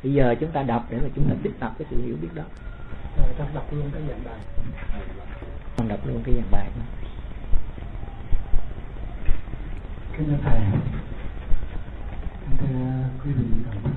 Bây giờ chúng ta đọc để mà chúng ta tích tập cái sự hiểu biết đó. Rồi ta đọc luôn cái dạng bài. Con đọc luôn cái dạng bài đó. Kính thưa thầy, thưa quý vị,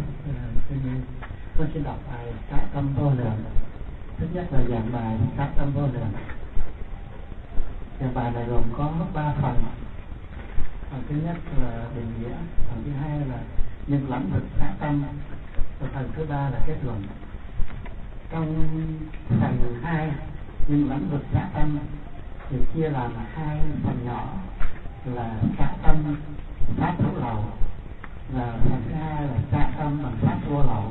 tôi xin đọc bài Tác Tâm Vô Lượng. Thứ nhất là dạng bài Tác Tâm Vô Lượng. Dạng bài này gồm có 3 phần. Phần thứ nhất là định nghĩa, phần thứ hai là những lĩnh vực tác tâm, và phần thứ ba là kết luận. Trong phần 2 những lĩnh vực tác tâm thì chia làm 2 phần nhỏ là tác tâm pháp hữu lậu và phần thứ hai là tác tâm bằng pháp vô lậu.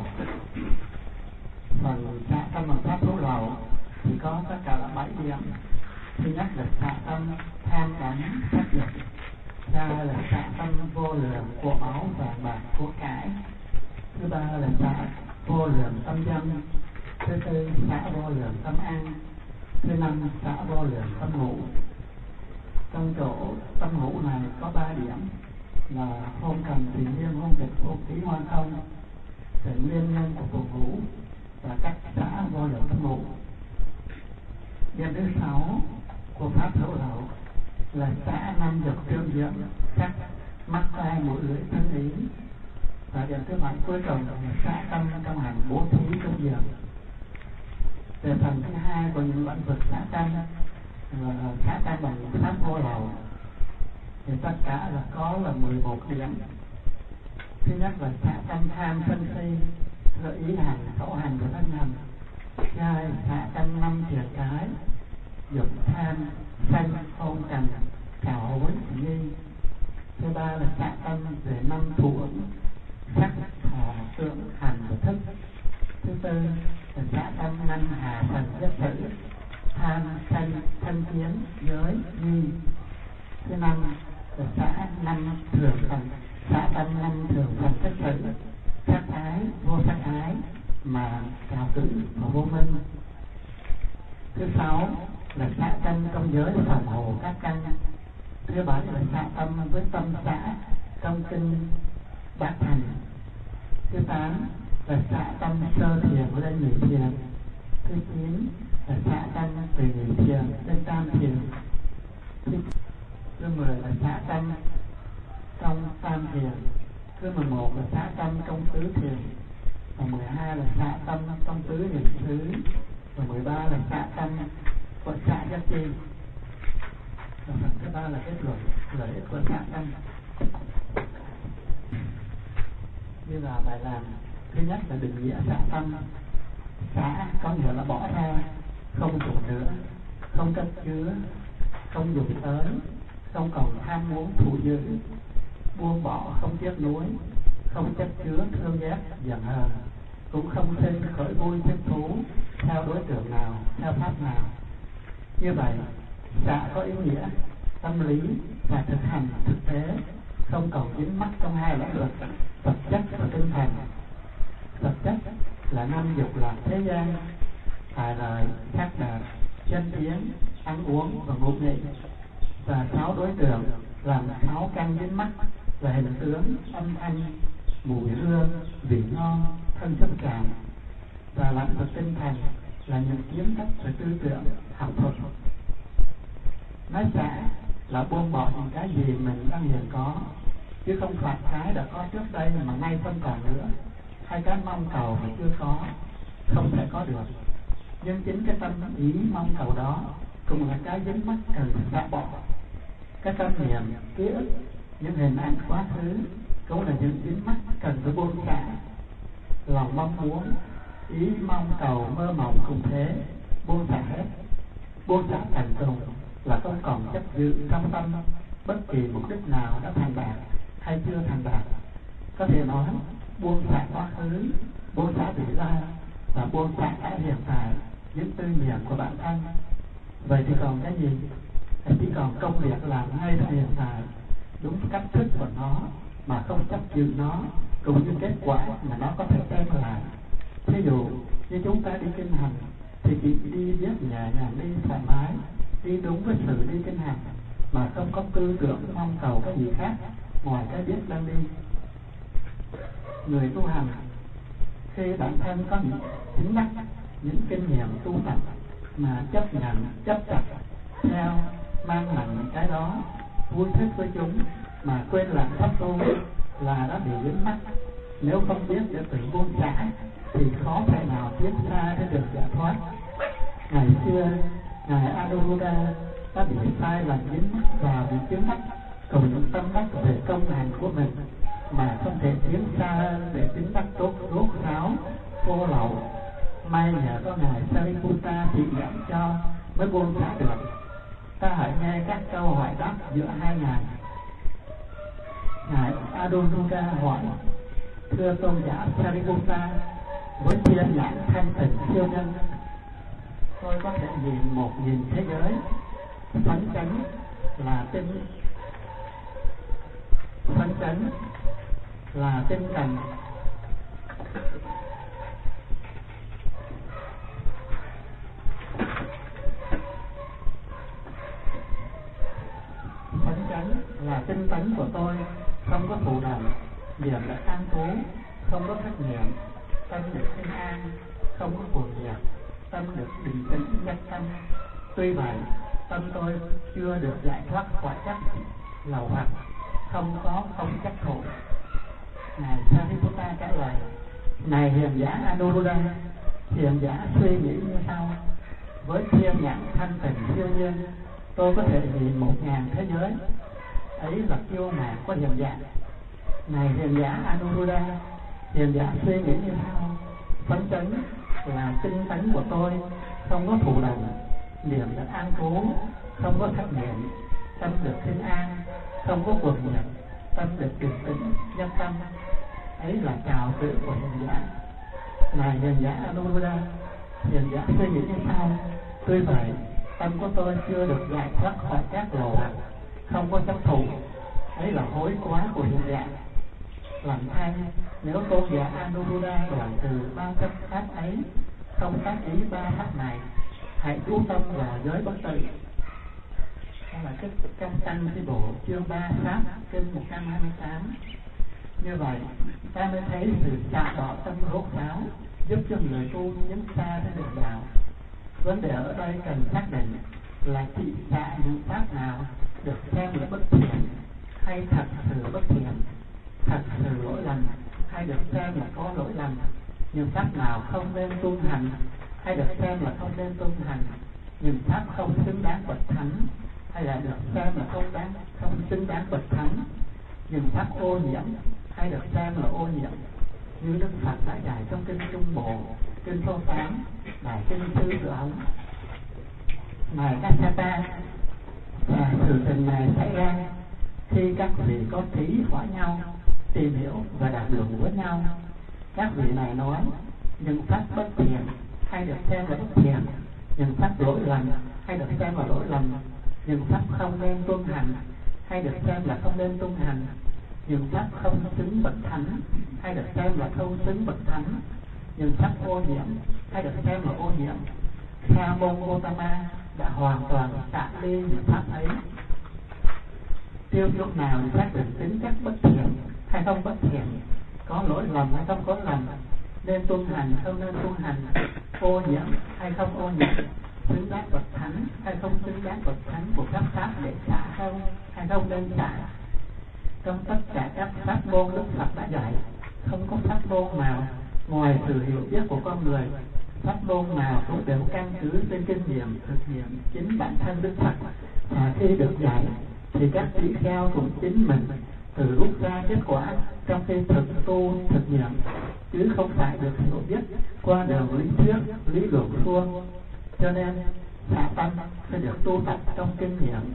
Phần tác tâm bằng pháp hữu lậu thì có tất cả là 7 điểm. Thứ nhất là tác tâm tham đắm sắc dục, thứ hai là tác tâm vô lượng của máu vàng bạc của cải, thứ ba là tác vô lượng tâm dâm, thứ tư tác vô lượng tâm ăn, thứ năm tác vô lượng tâm ngủ. Trong chỗ tâm ngủ này có 3 điểm là hôn cần tình liên, hôn tịch vô ký hoan không, sự nguyên nhân của cuộc ngủ và cách xã vô lượng tâm ngủ. Điểm thứ 6 của pháp hữu lậu là xã 5 dục trương dưỡng, sắc mắt tai mũi lưỡi thân ý. Và điểm thứ 7 cuối cùng là xã tâm trong hành bố thí công dưỡng. Về phần thứ 2 của những lĩnh vực xã tâm và xã tâm bằng pháp vô lậu thì tất cả là có là 11 điểm. Thứ nhất là xã tâm tham sân si, gợi ý hành, khẩu hành và thân hành. Thứ hai là xã tâm 5 thiền cái, dục tham, sân, hôn trần, cào hối, nghi. Thứ ba là xã tâm về 5 thủ ứng, sắc, thọ, tưởng, hành và thức. Thứ tư là xã tâm 5 hà phần nhất tử, tham, sân, thân kiến, giới, nghi. Thứ năm là xã 5 thường phần, xã tâm 5 thường phần thức tử, sắc ái, vô sắc ái, mà cào cử và vô minh. Thứ 6 là xã tâm trong giới phòng hộ các căn. Thứ 7 là xã tâm với tâm xã trong kinh bát thành. Thứ 8 là xã tâm sơ thiền lên nhị thiền. Thứ 9 là xã tâm từ nhị thiền lên tam thiền. Thứ 10 là xã tâm trong tam thiền. Thứ 11 là xã tâm trong tứ thiền. Và 12 là xã tâm trong tứ niệm xứ. Và 13 là xã tâm của xã giác chi. Và phần thứ 3 là kết luận lợi ích của xã tâm. Như là bài làm thứ nhất là định nghĩa xã tâm. Xã có nghĩa là bỏ ra, không trụ nữa, không cất chứa, không dùng tới, không còn tham muốn thù dữ, buông bỏ không tiếc nuối, không chất chứa thương ghét giận hờn, cũng không sinh khởi vui thích thú theo đối tượng nào, theo pháp nào. Như vậy xã có ý nghĩa tâm lý và thực hành thực tế, không còn dính mắc trong hai lĩnh vực vật chất và tinh thần. Vật chất là 5 dục lạc thế gian, tài lợi, sắc đạt, chân tiến, ăn uống và ngủ nghỉ. Và 6 đối tượng làm 6 căn dính mắc là hình tướng, âm thanh, mùi hương, vị ngon, thân xúc cảm. Và lĩnh vực tinh thần là những kiến thức và tư tưởng, học thuật. Nói xã là buông bỏ những cái gì mình đang hiện có, chứ không phải cái đã có trước đây mà nay không còn nữa, hay cái mong cầu mà chưa có, không thể có được. Nhưng chính cái tâm ý mong cầu đó cũng là cái dính mắc cần xả bỏ. Cái tâm niệm, ký ức, những hình ảnh quá khứ cũng là những dính mắc cần phải buông xả. Lòng mong muốn, ý mong cầu, mơ mộng cũng thế, buông xả hết. Buông xả thành tùng là không còn chấp giữ trong tâm bất kỳ mục đích nào đã thành đạt hay chưa thành đạt. Có thể nói buông xả quá khứ, buông xả vị lai và buông xả cả hiện tại, những tư niệm của bản thân. Vậy thì còn cái gì? Chỉ còn công việc làm ngay trong hiện tại, đúng cách thức của nó mà không chấp giữ nó, cũng như kết quả mà nó có thể đem lại. Thí dụ như chúng ta đi kinh hành thì chỉ đi biết nhẹ nhàng, đi thoải mái, đi đúng với sự đi kinh hành mà không có tư tưởng mong cầu cái gì khác ngoài cái biết đang đi. Người tu hành khi bản thân có những chứng đắc, những kinh nghiệm tu tập mà chấp nhận, chấp chặt theo, mang nặng cái đó, vui thích với chúng mà quên làm pháp tu là đã bị dính mắc. Nếu không biết để tự buông xả thì khó thể nào tiến xa đến đường giải thoát. Ngày xưa ngài Anuruddha đã bị sai lầm dính mắc vào những chướng mắt cùng những tâm đắc về công hành của mình mà không thể tiến xa hơn để tính đắc tốt rốt ráo vô lậu. May nhờ có ngài Sariputta chỉ dẫn cho mới buông xả được. Ta hãy nghe các câu hỏi đáp giữa hai ngài. Ngài Anuruddha hỏi: thưa tôn giả Sariputta, với thiên nhãn thanh tịnh siêu nhân, tôi có thể nhìn một nhìn thế giới phấn chấn là tinh cần là tinh tấn của tôi, không có thù đần, niệm đã an trú, không có thất niệm, tâm được yên an, không có cuồng nhiệt, tâm được bình tĩnh nhất tâm. Tuy vậy, tâm tôi chưa được giải thoát khỏi các lậu hoặc, không chấp thủ. Ngài Sariputta trả lời: này hiền giả Anuruddha, hiền giả suy nghĩ như sau: với thiên nhãn thanh tịnh siêu nhiên, tôi có thể nhìn 1000 thế giới, ấy là kiêu mạn của hiền giả. Này hiền giả Anuruddha, hiền giả suy nghĩ như sau: phấn chấn là tinh tấn của tôi, không có thù đần, niệm được an trú, không có thất niệm, tâm được thiên an, không có cuồng nhiệt, tâm được bình tĩnh nhất tâm, ấy là trào tự của hiền giả. Này hiền giả Anuruddha, hiền giả suy nghĩ như sau: tuy vậy, tâm của tôi chưa được giải thoát khỏi các lậu hoặc, không có chấp thủ, ấy là hối quá của hiền giả. Làm thay, nếu tôn giả Anuruddha đoạn từ ba chấp pháp ấy, không tác ý ba pháp này, hãy chú tâm vào giới bất tử. Đó là cái trong Tăng Thi Bộ chương 3 pháp kinh 128. Như vậy, ta mới thấy sự xả bỏ tâm rốt ráo giúp cho người tu tiến xa đến đường đạo. Vấn đề ở đây cần xác định là chỉ xả những pháp nào được xem là bất thiện hay thật sự bất thiện, thật sự lỗi lầm hay được xem là có lỗi lầm. Những pháp nào không nên tuân hành hay được xem là không nên tuân hành. Những pháp không xứng đáng bậc thánh hay là được xem là không xứng đáng bậc thánh. Những pháp ô nhiễm hay được xem là ô nhiễm, như Đức Phật đã dạy trong kinh Trung Bộ, kinh Số 8, đại kinh Sư Tử Ống. Ngài Kassapa, và sự tình này xảy ra khi các vị có thí hỏi nhau, tìm hiểu và đạt luận với nhau. Các vị này nói những pháp bất thiện hay được xem là bất thiện, những pháp lỗi lầm hay được xem là lỗi lầm, những pháp không nên tuân hành hay được xem là không nên tuân hành, những pháp không xứng bậc thánh hay được xem là không xứng bậc thánh, những pháp ô nhiễm hay được xem là ô nhiễm. Sa môn Gotama đã hoàn toàn xả ly những pháp ấy. Tiêu lúc nào thì xác định tính chất bất thiện hay không bất thiện, có lỗi lầm hay không có lầm, nên tuân hành không nên tuân hành, ô nhiễm hay không ô nhiễm, xứng đáng bậc thánh hay không xứng đáng bậc thánh của các pháp để xả không hay không nên xả. Trong tất cả các pháp môn Đức Phật đã dạy, không có pháp môn nào ngoài sự hiểu biết của con người. Pháp môn nào cũng đều căn cứ trên kinh nghiệm thực nghiệm chính bản thân Đức Phật, và khi được dạy thì các tỷ kheo cũng chính mình tự rút ra kết quả trong khi thực tu thực nghiệm, chứ không phải được hiểu biết qua đường lý thuyết, lý luận suông. Cho nên xả tâm phải được tu tập trong kinh nghiệm.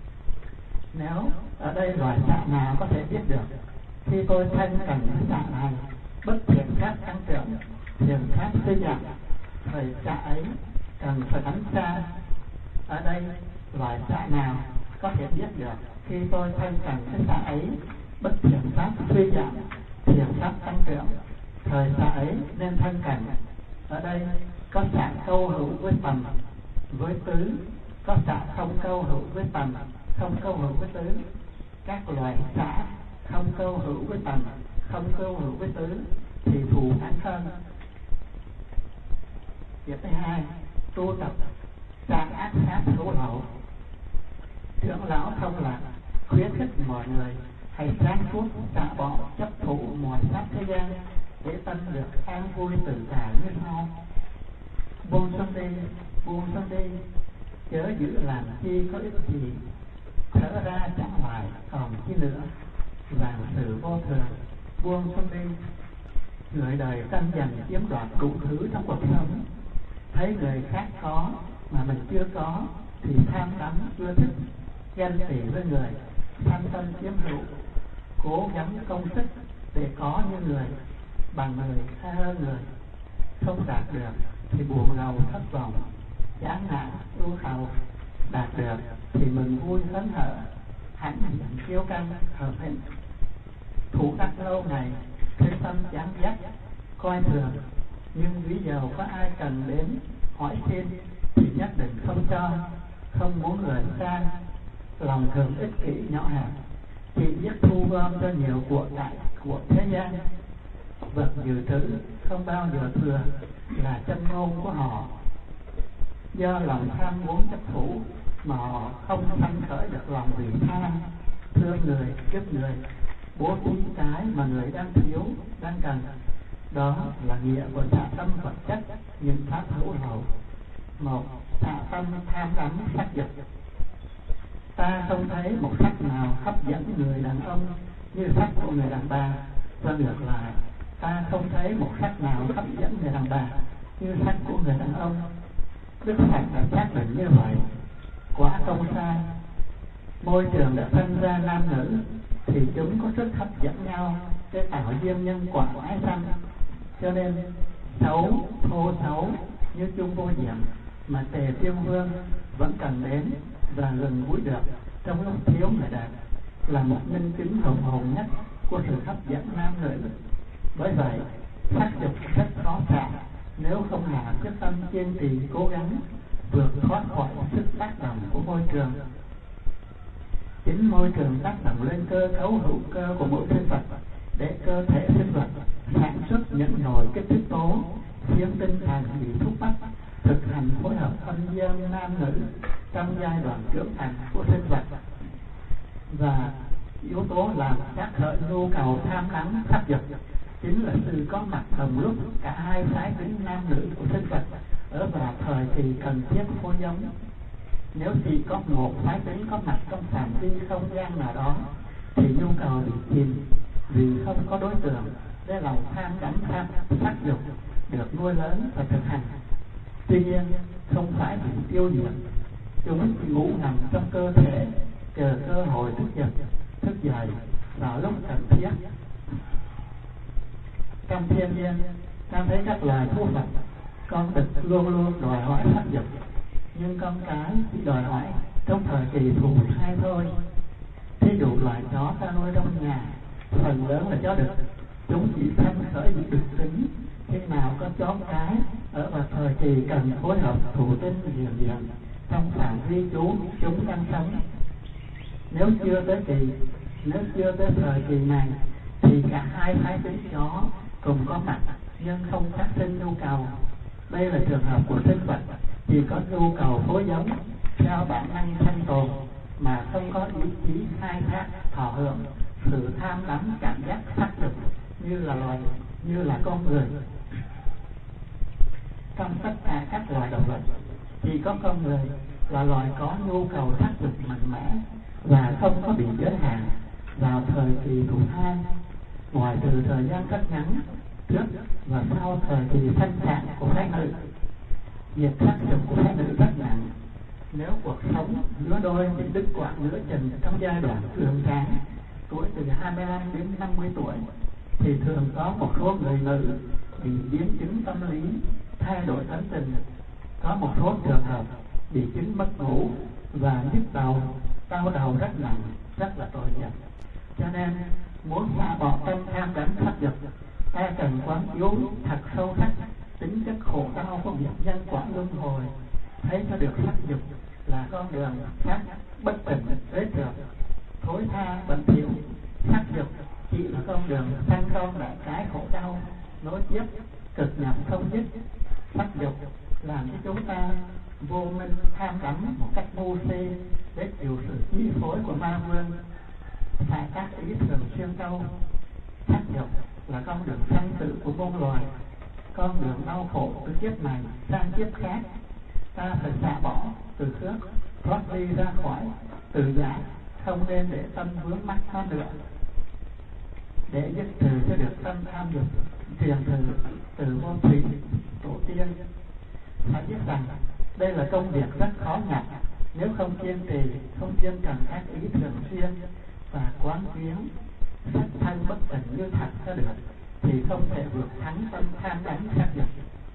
Nếu ở đây loài xả nào có thể biết được khi tôi thân cần xả này, bất thiện pháp tăng trưởng, thiện pháp suy giảm, thời xả ấy cần phải tránh xa. Ở đây loài xả nào có thể biết được khi tôi thân cần cái xả ấy, bất thiện pháp suy giảm, thiện pháp tăng trưởng, thời xả ấy nên thân cần. Ở đây có xả câu hữu với tầm với tứ, có xả không câu hữu với tầm, không câu hữu với tứ. Các loài xả không câu hữu với tầm, không câu hữu với tứ thì thù ác hơn. Việc thứ hai, tu tập trảm ác sát thủ lậu. Trưởng lão Thông Lạc khuyến khích mọi người hãy sáng suốt xả bỏ chấp thủ mọi pháp thế gian để tâm được an vui tự tại như sau. Buông xuân đi, chớ giữ làm chi có ích gì, thở ra chẳng hoài còn chi nữa, vạn sự vô thường. Buông xuân đi. Người đời tranh giành chiếm đoạt đủ thứ trong cuộc sống, thấy người khác có mà mình chưa có thì tham đắm ưa thích, ganh tị với người, tham sân chiếm hữu, cố gắng công sức để có như người, bằng người hay hơn người, không đạt được thì buồn rầu thất vọng, chán nản ưu sầu. Đạt được thì mừng vui hớn hở, hãnh diện kiêu căng hợp hình. Thủ đắc lâu ngày, thế tâm chán ghét coi thường, nhưng ví dầu có ai cần đến hỏi xin thì nhất định không cho, không muốn người sang, lòng thường ích kỷ nhỏ hẹp, chỉ biết thu gom cho nhiều của cải của thế gian. Vật dự trữ không bao giờ thừa là chân ngôn của họ. Do lòng tham muốn chấp thủ mà họ không sanh khởi được lòng vị tha, thương người, giúp người, bố thí cái mà người đang thiếu, đang cần. Đó là nghĩa của xả tâm vật chất, những pháp hữu lậu. Một, xả tâm tham đắm sắc dục. Ta không thấy một sắc nào hấp dẫn người đàn ông như sắc của người đàn bà, và ngược lại, ta không thấy một sắc nào hấp dẫn người đàn bà như sắc của người đàn ông. Đức Phật đã xác định như vậy, quả không sai. Môi trường đã phân ra nam nữ thì chúng có sức hấp dẫn nhau để tạo duyên nhân quả ái sanh. Cho nên xấu, thô xấu như chung vô diệm mà Tề Tiên Vương vẫn cần đến và gần gũi được trong lúc thiếu người đẹp, là một minh chứng hùng hồn nhất của sự hấp dẫn nam nữ. Bởi vậy, sắc dục rất khó xả nếu không hạ quyết tâm kiên trì cố gắng vượt thoát khỏi sức tác động của môi trường. Chính môi trường tác động lên cơ cấu hữu cơ của mỗi sinh vật để cơ thể sinh vật sản xuất những nội kích thích tố khiến tinh thần bị thúc bách thực hành phối hợp âm dương nam nữ trong giai đoạn trưởng thành của sinh vật. Và yếu tố làm phát khởi nhu cầu tham đắm sắc dục chính là sự có mặt đồng lúc cả hai phái tính nam nữ của sinh vật ở vào thời kỳ cần thiết phối giống. Nếu chỉ có một phái tính có mặt trong phạm vi không gian nào đó thì nhu cầu bị chìm vì không có đối tượng để lòng tham đắm sắc dục được nuôi lớn và thực hành. Tuy nhiên không phải bị tiêu diệt, chúng chỉ ngủ nằm trong cơ thể chờ cơ hội thức dậy vào lúc cần thiết. Trong thiên nhiên, ta thấy các loài thú vật, con đực luôn luôn đòi hỏi sắc dục, nhưng con cái chỉ đòi hỏi trong thời kỳ thụ thai thôi. Thí dụ loài chó ta nuôi trong nhà, phần lớn là chó đực, chúng chỉ sanh khởi những đực tính khi nào có chó cái ở vào thời kỳ cần phối hợp thụ tinh liền trong phạm vi chúng đang sống. Nếu chưa tới thời kỳ này thì cả hai phái tính chó cùng có mặt nhưng không phát sinh nhu cầu. Đây là trường hợp của sinh vật chỉ có nhu cầu phối giống theo bản năng sinh tồn mà không có ý chí khai thác thọ hưởng sự tham đắm cảm giác sắc dục như là con người. Trong tất cả các loài động vật, chỉ có con người là loài có nhu cầu sắc dục mạnh mẽ và không có bị giới hạn vào thời kỳ thụ thai, ngoài trừ thời gian rất ngắn trước và sau thời kỳ sanh sản của phái nữ. Việc sắc dục của phái nữ rất nặng. Nếu cuộc sống lứa đôi bị đứt quãng nửa chừng trong giai đoạn cường tráng, tuổi từ 25 đến 50 tuổi, thì thường có một số người nữ bị biến chứng tâm lý, thay đổi tánh tình. Có một số trường hợp bị chứng mất ngủ và nhức đầu, đau đầu rất nặng, rất là tội nghiệp. Cho nên muốn xả bỏ tâm tham đắm sắc dục, ta cần quán chiếu thật sâu sắc tính chất khổ đau của việc nhân quả luân hồi, thấy cho được sắc dục là con đường khác bất tỉnh uế trượt, thối tha bẩn thỉu. Sắc dục chỉ là con đường sanh con đại cái khổ đau nối tiếp, cực nhập không dứt. Sắc dục làm cho chúng ta vô minh tham đắm một cách ngu si để chịu sự chi phối của ma vương. Phải tác ý thường xuyên câu, sắc dục là con đường sanh tử của muôn loài, con đường đau khổ từ kiếp này sang kiếp khác. Ta phải xả bỏ từ trước, thoát ly ra khỏi, tự giải, không nên để tâm vướng mắc nó nữa. Để dứt trừ cho được tâm tham dục, truyền thừa từ vô thủy tổ tiên. Phải biết rằng đây là công việc rất khó nhọc, nếu không kiên trì, không kiên cần các ý thường xuyên và quán chiếu sắc thân bất tỉnh như thật cho được, thì không thể vượt thắng tâm tham đắm sắc dục.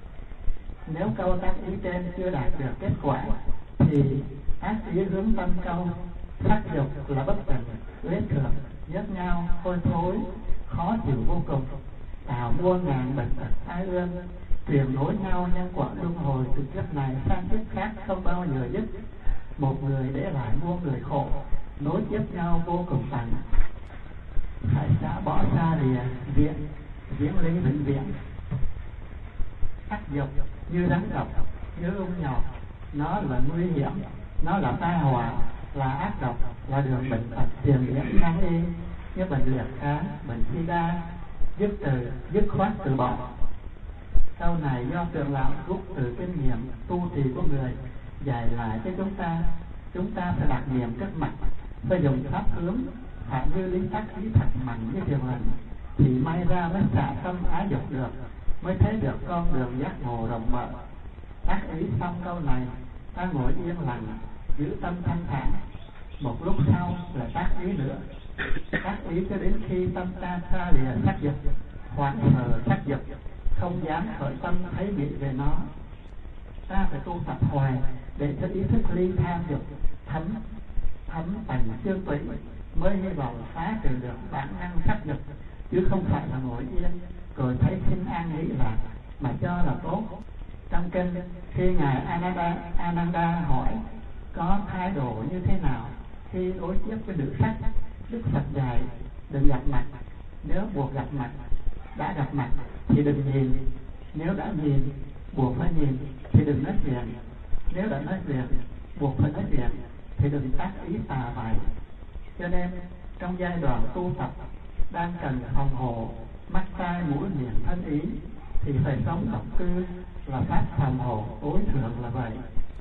Nếu câu tác ý trên chưa đạt được kết quả, thì ác ý hướng tâm câu sắc dục là bất tỉnh, uế thượng, nhớt nhau, hôi thối, khó chịu vô cùng, tạo muôn ngàn bệnh tật tai ương, truyền nối nhau nhân quả luân hồi từ kiếp này sang kiếp khác không bao giờ dứt. Một người để lại muôn người khổ, nối tiếp nhau vô cùng tận. Phải xả bỏ xa lìa viện, viễn lý vĩnh viễn. Sắc dục như rắn độc, như ung nhọt, nó là nguy hiểm, nó là tai họa, là ác độc, là đường bệnh tật truyền nhiễm nan y, như bệnh liệt cá, bệnh sida. Dứt từ, dứt khoát từ bỏ. Câu này do Trưởng lão rút từ kinh nghiệm tu trì của người dạy lại cho chúng ta. Chúng ta phải đặt niệm trước mặt, phải dùng pháp hướng, phải như lý tác ý thật mạnh như thiền lành, thì may ra mới xả tâm ái dục được, mới thấy được con đường giác ngộ rộng mở. Tác ý xong câu này, ta ngồi yên lặng, giữ tâm thanh thản. Một lúc sau là tác ý nữa, tác ý cho đến khi tâm ta xa lìa sắc dục, hoảng hờ sắc dục, không dám khởi tâm thấy nghĩ về nó. Ta phải tu tập hoài để cho ý thức ly tham dục thấm thành xương tủy, mới hy vọng phá trừ được bản năng sắc dục, chứ không phải là ngồi yên rồi thấy khinh an nghĩ lạc mà cho là tốt. Trong kinh, khi ngài Ananda hỏi có thái độ như thế nào khi đối tiếp với nữ sắc, Đức Phật dạy đừng gặp mặt. Nếu buộc gặp mặt, đã gặp mặt thì đừng nhìn. Nếu đã nhìn, buộc phải nhìn thì đừng nói chuyện. Nếu đã nói chuyện, buộc phải nói chuyện thì đừng tác ý tà bại. Cho nên trong giai đoạn tu tập đang cần phòng hộ mắt tai mũi miệng thân ý, thì phải sống động cư là pháp phòng hộ tối thượng là vậy.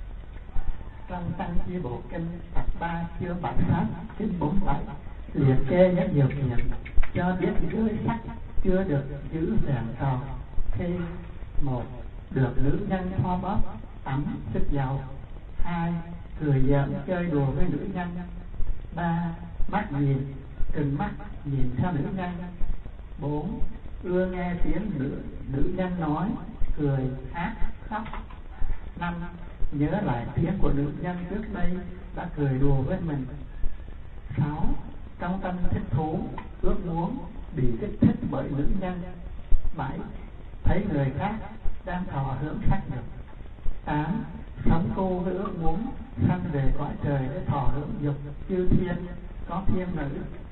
Trong Tăng Chi Bộ Kinh tập 3 chương 7 pháp kinh 47 liệt kê rất nhiều chuyện cho biết giới sắc chưa được giữ ràng tròn. Khi 1. Được nữ nhân thoa bóp tắm sức giàu. 2. Cười giỡn chơi đùa với nữ nhân. 3. Mắt nhìn, trừng mắt nhìn theo nữ nhân. 4. Ưa nghe tiếng nữ nhân nói, cười, hát, khóc. 5. Nhớ lại tiếng của nữ nhân trước đây đã cười đùa với mình. 6. Trong tâm thích thú, ước muốn bị kích thích bởi nữ nhân. 7. Thấy người khác đang thọ hưởng sắc dục. 8. Sống tu với ước muốn sanh về cõi trời để thọ hưởng dục chư thiên, có thiên nữ.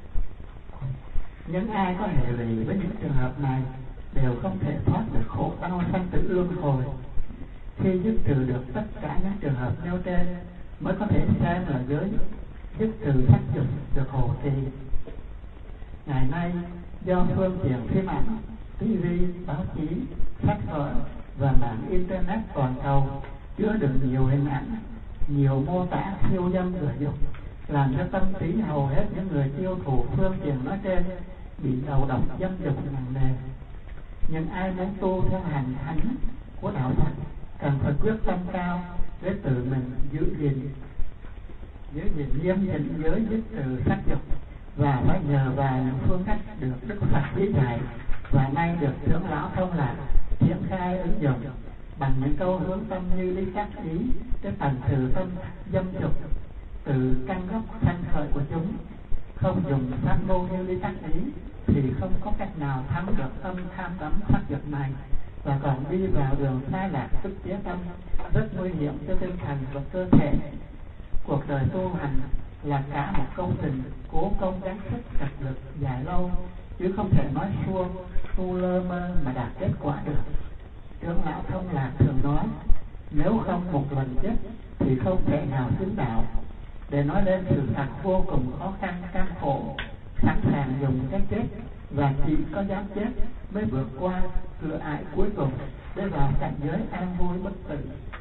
Những ai có hệ lụy với những trường hợp này đều không thể thoát được khổ đau sanh tử luân hồi. Khi dứt trừ được tất cả những trường hợp nêu trên, mới có thể xem là giới dứt trừ sắc dục được hộ trì. Ngày nay do phương tiện phim ảnh, TV, báo chí, sách vở và mạng internet toàn cầu chứa đựng nhiều hình ảnh, nhiều mô tả khiêu dâm cửa dục, làm cho tâm trí hầu hết những người tiêu thụ phương tiện nói trên bị đầu độc dâm dục nặng nề. Nhưng ai muốn tu theo hành thánh của đạo Phật cần phải quyết tâm cao để tự mình giữ gìn nghiêm chỉnh giới dứt trừ sắc dục, và phải nhờ vào những phương cách được Đức Phật chỉ dạy và nay được trưởng lão Thông Lạc triển khai ứng dụng bằng những câu hướng tâm như lý tác ý để tận trừ tâm dâm dục từ căn gốc sanh khởi của chúng. Không dùng pháp môn như lý tác ý thì không có cách nào thắng được tâm tham đắm sắc dục này, và còn đi vào đường sai lạc tức chế tâm, rất nguy hiểm cho tinh thần và cơ thể. Cuộc đời tu hành là cả một công trình cố công gắng sức cật lực dài lâu, chứ không thể nói suông tu lơ mơ mà đạt kết quả được. Trưởng lão Thông Lạc thường nói, nếu không một lần chết thì không thể nào chứng đạo. Để nói lên sự thật vô cùng khó khăn cam khổ, sẵn sàng dùng cái chết và chỉ có dám chết mới vượt qua cửa ải cuối cùng để vào cảnh giới an vui bất tử.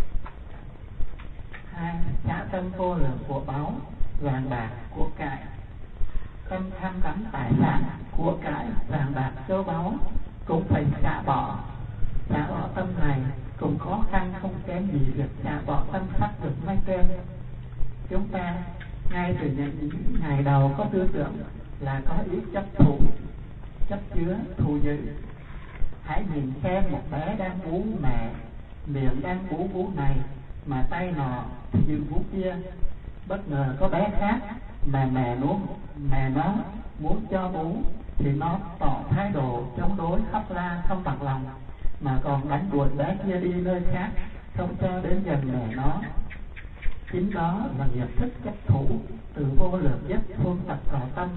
2. Trả tâm vô lượng của báu, vàng bạc, của cải. Tâm tham đắm tài sản, của cải, vàng bạc, châu báu cũng phải xả bỏ. Xả bỏ tâm này cũng khó khăn không kém gì việc xả bỏ tâm sắc được mây trên. Chúng ta ngay từ những ngày đầu có tư tưởng là có ý chấp thủ, chấp chứa, thù giữ. Hãy nhìn xem một bé đang bú mẹ, miệng đang bú vú này mà tay nọ thì giữ vú kia. Bất ngờ có bé khác mà mẹ nó muốn cho bú thì nó tỏ thái độ chống đối khóc la không bằng lòng, mà còn đánh đuổi bé kia đi nơi khác, không cho đến gần mẹ nó. Chính đó là nghiệp thức chấp thủ từ vô lượng nhất phương tập vào tâm.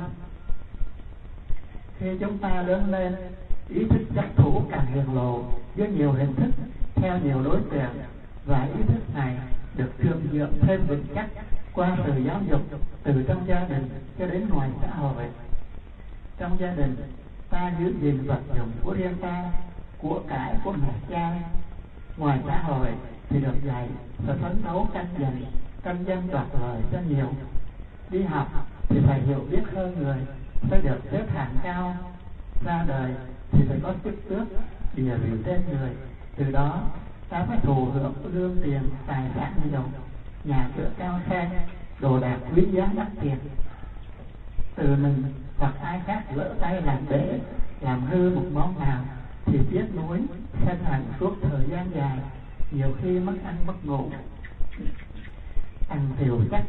Khi chúng ta lớn lên, ý thức chấp thủ càng hiển lộ với nhiều hình thức, theo nhiều đối tượng, và ý thức này được thường dưỡng thêm vững chắc qua sự giáo dục từ trong gia đình cho đến ngoài xã hội. Trong gia đình, ta giữ gìn vật dụng của riêng ta, của cải của mẹ cha. Ngoài xã hội thì được dạy phải phấn đấu canh dân đoạt lời cho nhiều. Đi học thì phải hiểu biết hơn người, phải được xếp hạng cao. Ra đời thì phải có chức tước, địa vị trên người. Từ đó ta phải thụ hưởng lương tiền, tài sản nhiều, nhà cửa cao sang, đồ đạc quý giá đắt tiền. Từ mình hoặc ai khác lỡ tay làm bể, làm hư một món nào thì tiếc nuối, sân hận suốt thời gian dài, nhiều khi mất ăn mất ngủ. Tăng tiểu chắc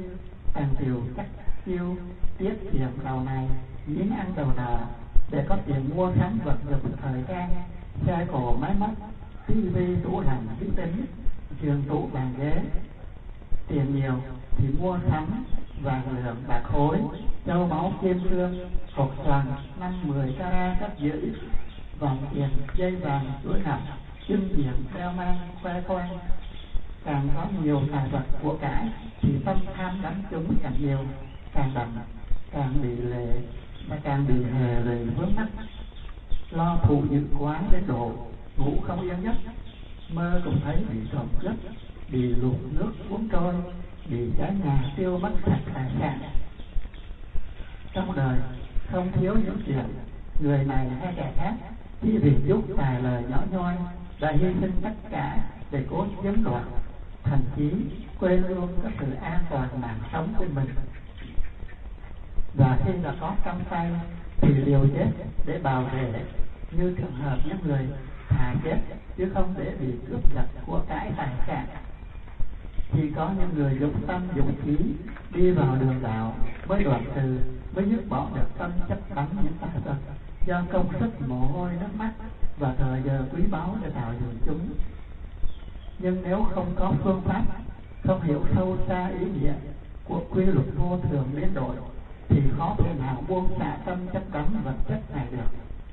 chiêu, tiết kiệm đầu này, miếng ăn đầu nọ, để có tiền mua sắm vật dụng thời trang, xe cộ máy móc, tivi, tủ lạnh, máy tính, giường tủ bàn ghế. Tiền nhiều thì mua sắm vàng lượng bạc khối, châu báu kim cương, hột xoàn 5-10 carat cất giữ, vòng tiền, dây vàng, chuỗi ngọc, chưng diện, đeo mang, khoe khoang. Càng có nhiều tài vật của cải thì tâm tham đắm chúng càng nhiều, càng đậm, càng bị lệ và càng bị hề lệ vướng mắc. Lo thụ giữ quá đến độ ngủ không yên giấc, mơ cũng thấy bị trộm cướp, bị lụt nước cuốn trôi, bị cháy nhà tiêu mất sạch tài sản. Trong đời không thiếu những chuyện người này hay kẻ khác chỉ vì giúp tài lời nhỏ nhoi đã hy sinh tất cả để cố chiếm đoạt, thậm chí quên luôn các sự an toàn mạng sống của mình. Và khi đã có trong tay thì liều chết để bảo vệ, như trường hợp những người thà chết chứ không để bị cướp giật của cải tài sản. Chỉ có những người dũng tâm dũng khí đi vào đường đạo mới đoạn từ, mới dứt bỏ được tâm chấp đắm những tài vật do công sức mồ hôi nước mắt và thời giờ quý báu để tạo dựng chúng. Nhưng nếu không có phương pháp, không hiểu sâu xa ý nghĩa của quy luật vô thường biến đổi thì khó thể nào buông xả tâm chấp đắm vật chất này được.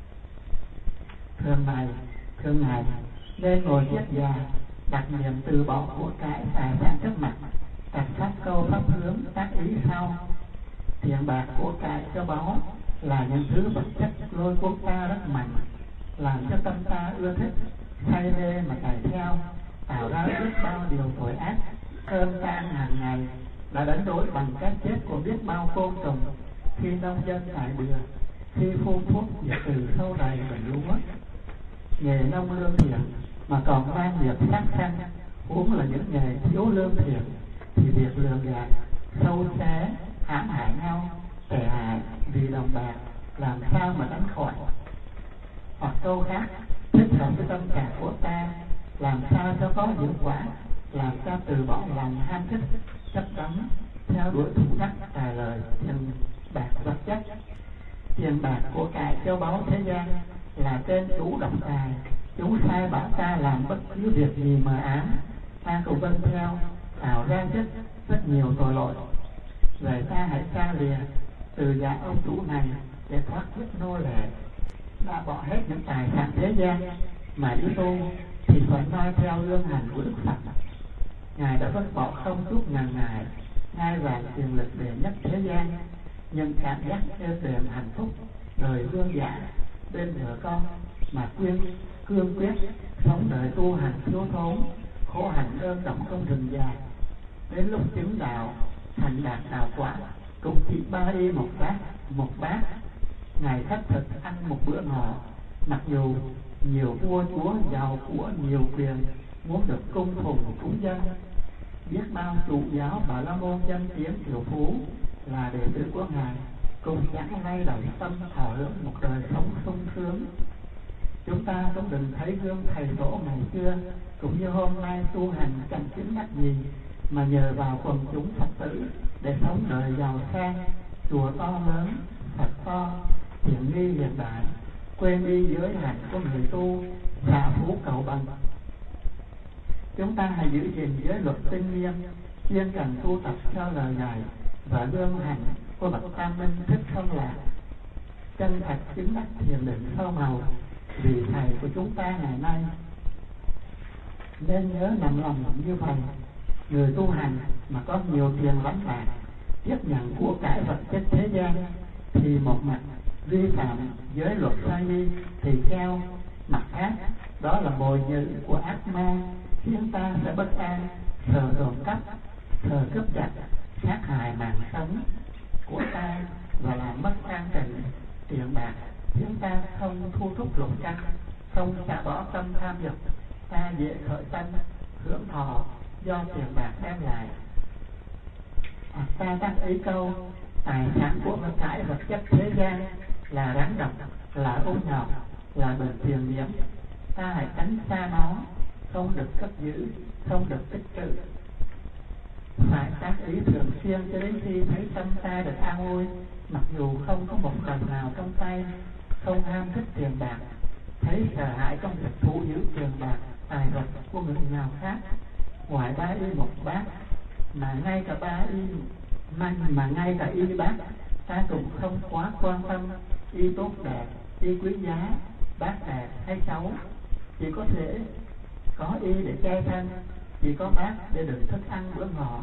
Thường ngày nên ngồi chết già, đặt niệm từ bỏ của cải tài sản trước mặt, đặt pháp câu pháp hướng tác ý sau. Tiền bạc của cải cho báu là những thứ vật chất lôi cuốn ta rất mạnh, làm cho tâm ta ưa thích, say mê mà chạy theo, tạo ra biết bao điều tội ác, cơm tan hàng ngày đã đánh đổi bằng cái chết của biết bao côn trùng. Khi nông dân trải bừa, khi phun thuốc diệt trừ sâu đầy bệnh lúa, nghề nông lương thiện mà còn mang việc sát sanh, huống là những nghề thiếu lương thiện thì việc lường gạt, sâu xé, hãm hại nhau, tệ hại vì đồng bạc làm sao mà tránh khỏi. Hoặc câu khác thích hợp với tâm trạng của ta, làm sao cho có hiệu quả, làm sao từ bỏ lòng ham thích chấp đắm theo đuổi thủ đắc tài lời tiền bạc vật chất. Tiền bạc của cải châu báu thế gian là tên đủ độc tài, chúng sai bảo ta làm bất cứ việc gì mờ ám, ta cũng vâng theo, tạo ra rất nhiều tội lỗi. Vậy ta hãy xa lìa từ dạng ông chủ này để thoát kiếp nô lệ. đã bỏ hết những tài sản thế gian mà đi tu thì phải noi theo gương hành của Đức Phật. Ngài đã vứt bỏ không chút ngần ngại ngai vàng quyền lực đệ nhất thế gian, nhưng cảm giác êm đềm hạnh phúc đời vương giả bên vợ con mà cương quyết sống đời tu hành thiếu thốn, khổ hạnh đơn độc không rừng dài. Đến lúc chứng đạo thành đạt đạo quả cũng chỉ 3 y một bát. Ngài thất thực ăn một bữa ngọ, mặc dù nhiều vua chúa giàu của nhiều quyền muốn được cung phụng cúng dân, biết bao trụ giáo Bà La Môn danh tiếng triệu phú là đệ tử của Ngài cùng chẳng lay động tâm thọ hưởng một đời sống sung sướng. Chúng ta cũng đừng thấy gương thầy tổ ngày xưa cũng như hôm nay tu hành chẳng chứng đắc gì, mà nhờ vào quần chúng Phật tử để sống đời giàu sang, chùa to lớn, Phật to, thiện nghi hiện đại, quên đi giới hạn của người tu, xả phú cầu bằng. Chúng ta hãy giữ gìn giới luật tinh nghiêm, chuyên cần tu tập theo lời Ngài và gương hành của bậc Tam Minh Thích Thông Lạc, chân thật chứng đắc thiền định sâu màu vì thầy của chúng ta ngày nay. Nên nhớ nằm lòng như vậy, người tu hành mà có nhiều tiền lắm bạc, tiếp nhận của cải vật chất thế gian thì một mặt vi phạm giới luật sai đi thì theo mặt khác đó là mồi nhự của ác ma, khiến ta sẽ bất an, sợ trộm cắp, sợ cướp giật, sát hại mạng sống của ta và làm mất an tịnh tiền bạc, khiến ta không thu thúc lục căn, không xả bỏ tâm tham dục, ta dễ khởi tâm hưởng thọ do tiền bạc đem lại. Hoặc ta đắc ý câu tài sản của vật cải vật chất thế gian là rắn độc, là ung nhọt, là bệnh truyền nhiễm, ta hãy tránh xa nó, không được cất giữ, không được tích trữ, phải tác ý thường xuyên cho đến khi thấy tâm ta được an vui, mặc dù không có một đồng nào trong tay, không ham thích tiền bạc, thấy sợ hãi trong việc thú giữ tiền bạc tài vật của người nào khác. Ngoài 3 y một bát mà ngay cả 3 y mà ngay cả y bát ta cũng không quá quan tâm y tốt đẹp, y quý giá, bát đẹp hay xấu, chỉ có thể có y để che thân, chỉ có bát để đựng thức ăn bữa ngọ.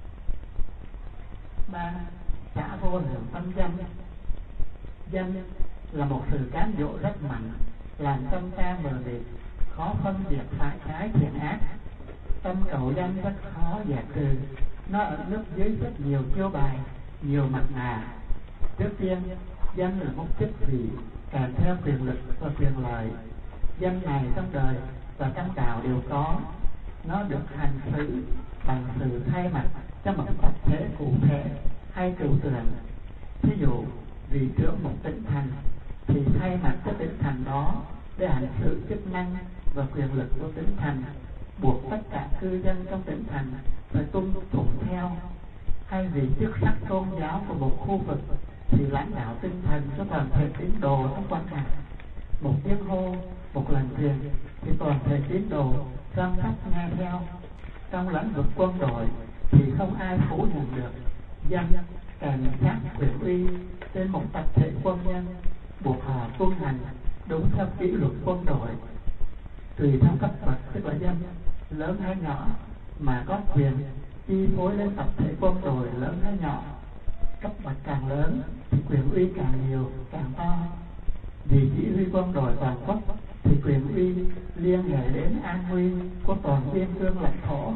3. Xả vô lượng tâm danh. Danh là một sự cám dỗ rất mạnh, làm tâm ta mờ mịt, khó phân biệt phải trái thiện ác. Tâm cầu danh rất khó dẹp trừ, nó ở nấp dưới rất nhiều chiêu bài, nhiều mặt nạ. Trước tiên, danh là một chức vị kèm theo quyền lực và quyền lợi. Danh này trong đời và trong đạo đều có, nó được hành xử bằng sự thay mặt cho một tập thể cụ thể hay trừu tượng. Thí dụ, vị trưởng một tỉnh thành thì thay mặt cho tỉnh thành đó để hành xử chức năng và quyền lực của tỉnh thành, buộc tất cả cư dân trong tỉnh thành phải tuân thủ theo. Hay vì chức sắc tôn giáo của một khu vực thì lãnh đạo tinh thần cho toàn thể tín đồ trong quan cảnh. Một tiếng hô, một lần truyền thì toàn thể tín đồ răm rắp nghe theo. Trong lĩnh vực quân đội thì không ai phủ nhận được danh kèm các quyền uy trên một tập thể quân nhân, buộc họ tuân hành đúng theo kỷ luật quân đội. Tùy theo cấp bậc tức là danh lớn hay nhỏ mà có quyền chi phối lên tập thể quân đội lớn hay nhỏ. Cấp bậc càng lớn thì quyền uy càng nhiều, càng to. Vì chỉ huy quân đội toàn quốc thì quyền uy liên hệ đến an nguy của toàn biên cương lãnh thổ.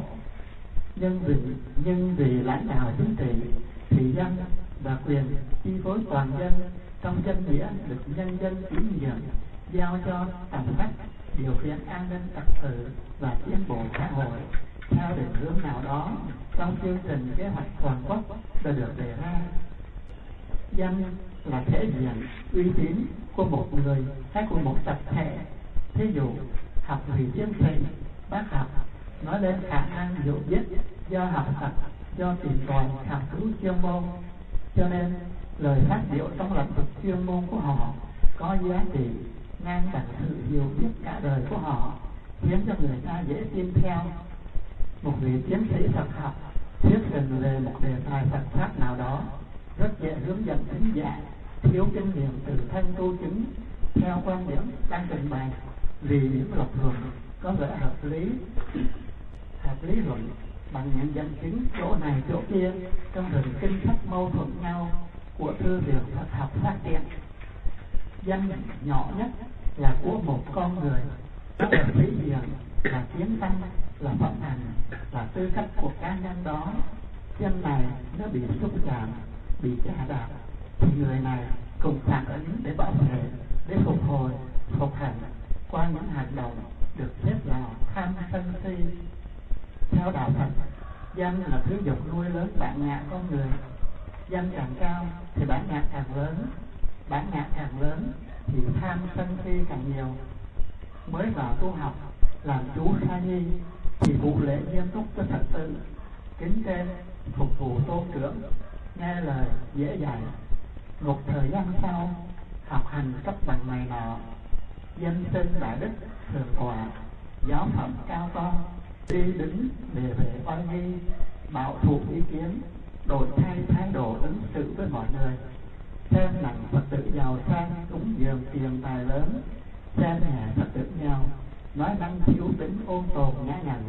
Nhưng vì lãnh đạo chính trị thì danh và quyền chi phối toàn dân trong danh nghĩa được nhân dân tín nhiệm, giao cho tầm vách điều khiển an ninh trật tự và tiến bộ xã hội theo định hướng nào đó trong chương trình kế hoạch toàn quốc đã được đề ra. Danh là thể hiện uy tín của một người hay của một tập thể. Thí dụ, học vị tiến sĩ, bác học nói lên khả năng hiểu biết do học tập, do tìm tòi khảo cứu chuyên môn, cho nên lời phát biểu trong lĩnh vực chuyên môn của họ có giá trị ngang bằng sự hiểu biết cả đời của họ, khiến cho người ta dễ tin theo. Một vị tiến sĩ Phật học thuyết trình về một đề tài Phật pháp nào đó rất dễ hướng dẫn thính giả thiếu kinh nghiệm từ thân tu chứng Theo quan điểm đang trình bày, vì điểm lập luận có vẻ hợp lý luận bằng những dẫn chứng chỗ này chỗ kia trong rừng kinh sách mâu thuẫn nhau của thư viện Phật học phát triển. Danh nhỏ nhất là của một con người, nó được thể hiện là kiến tâm, là phẩm hành, là tư cách của cá nhân đó. Danh này nó bị xúc chạm, bị chà đạp, thì người này cùng phản ứng để bảo vệ, để phục hồi, phục hành qua những hành động được xếp là tham sân si. Theo đạo Phật, danh là thứ dục nuôi lớn bản ngã con người. Danh càng cao thì bản ngã càng lớn, bản ngã càng lớn thì tham sân si càng nhiều. Mới vào tu học làm chú sa nhi thì vụ lễ nghiêm túc cho Phật tử, kính trên, phục vụ tôn trưởng, nghe lời dễ dạy. Một thời gian sau học hành cấp bằng này nọ, danh sinh đại đức thường tọa, giáo phẩm cao to, đi đứng về oai nghi, bảo thủ ý kiến, đổi thay thái độ ứng xử với mọi người, xem nặng Phật tử giàu sang cúng dường tiền tài lớn, xem nhẹ Phật tử nghèo, nói năng thiếu tính ôn tồn nhã nhặn,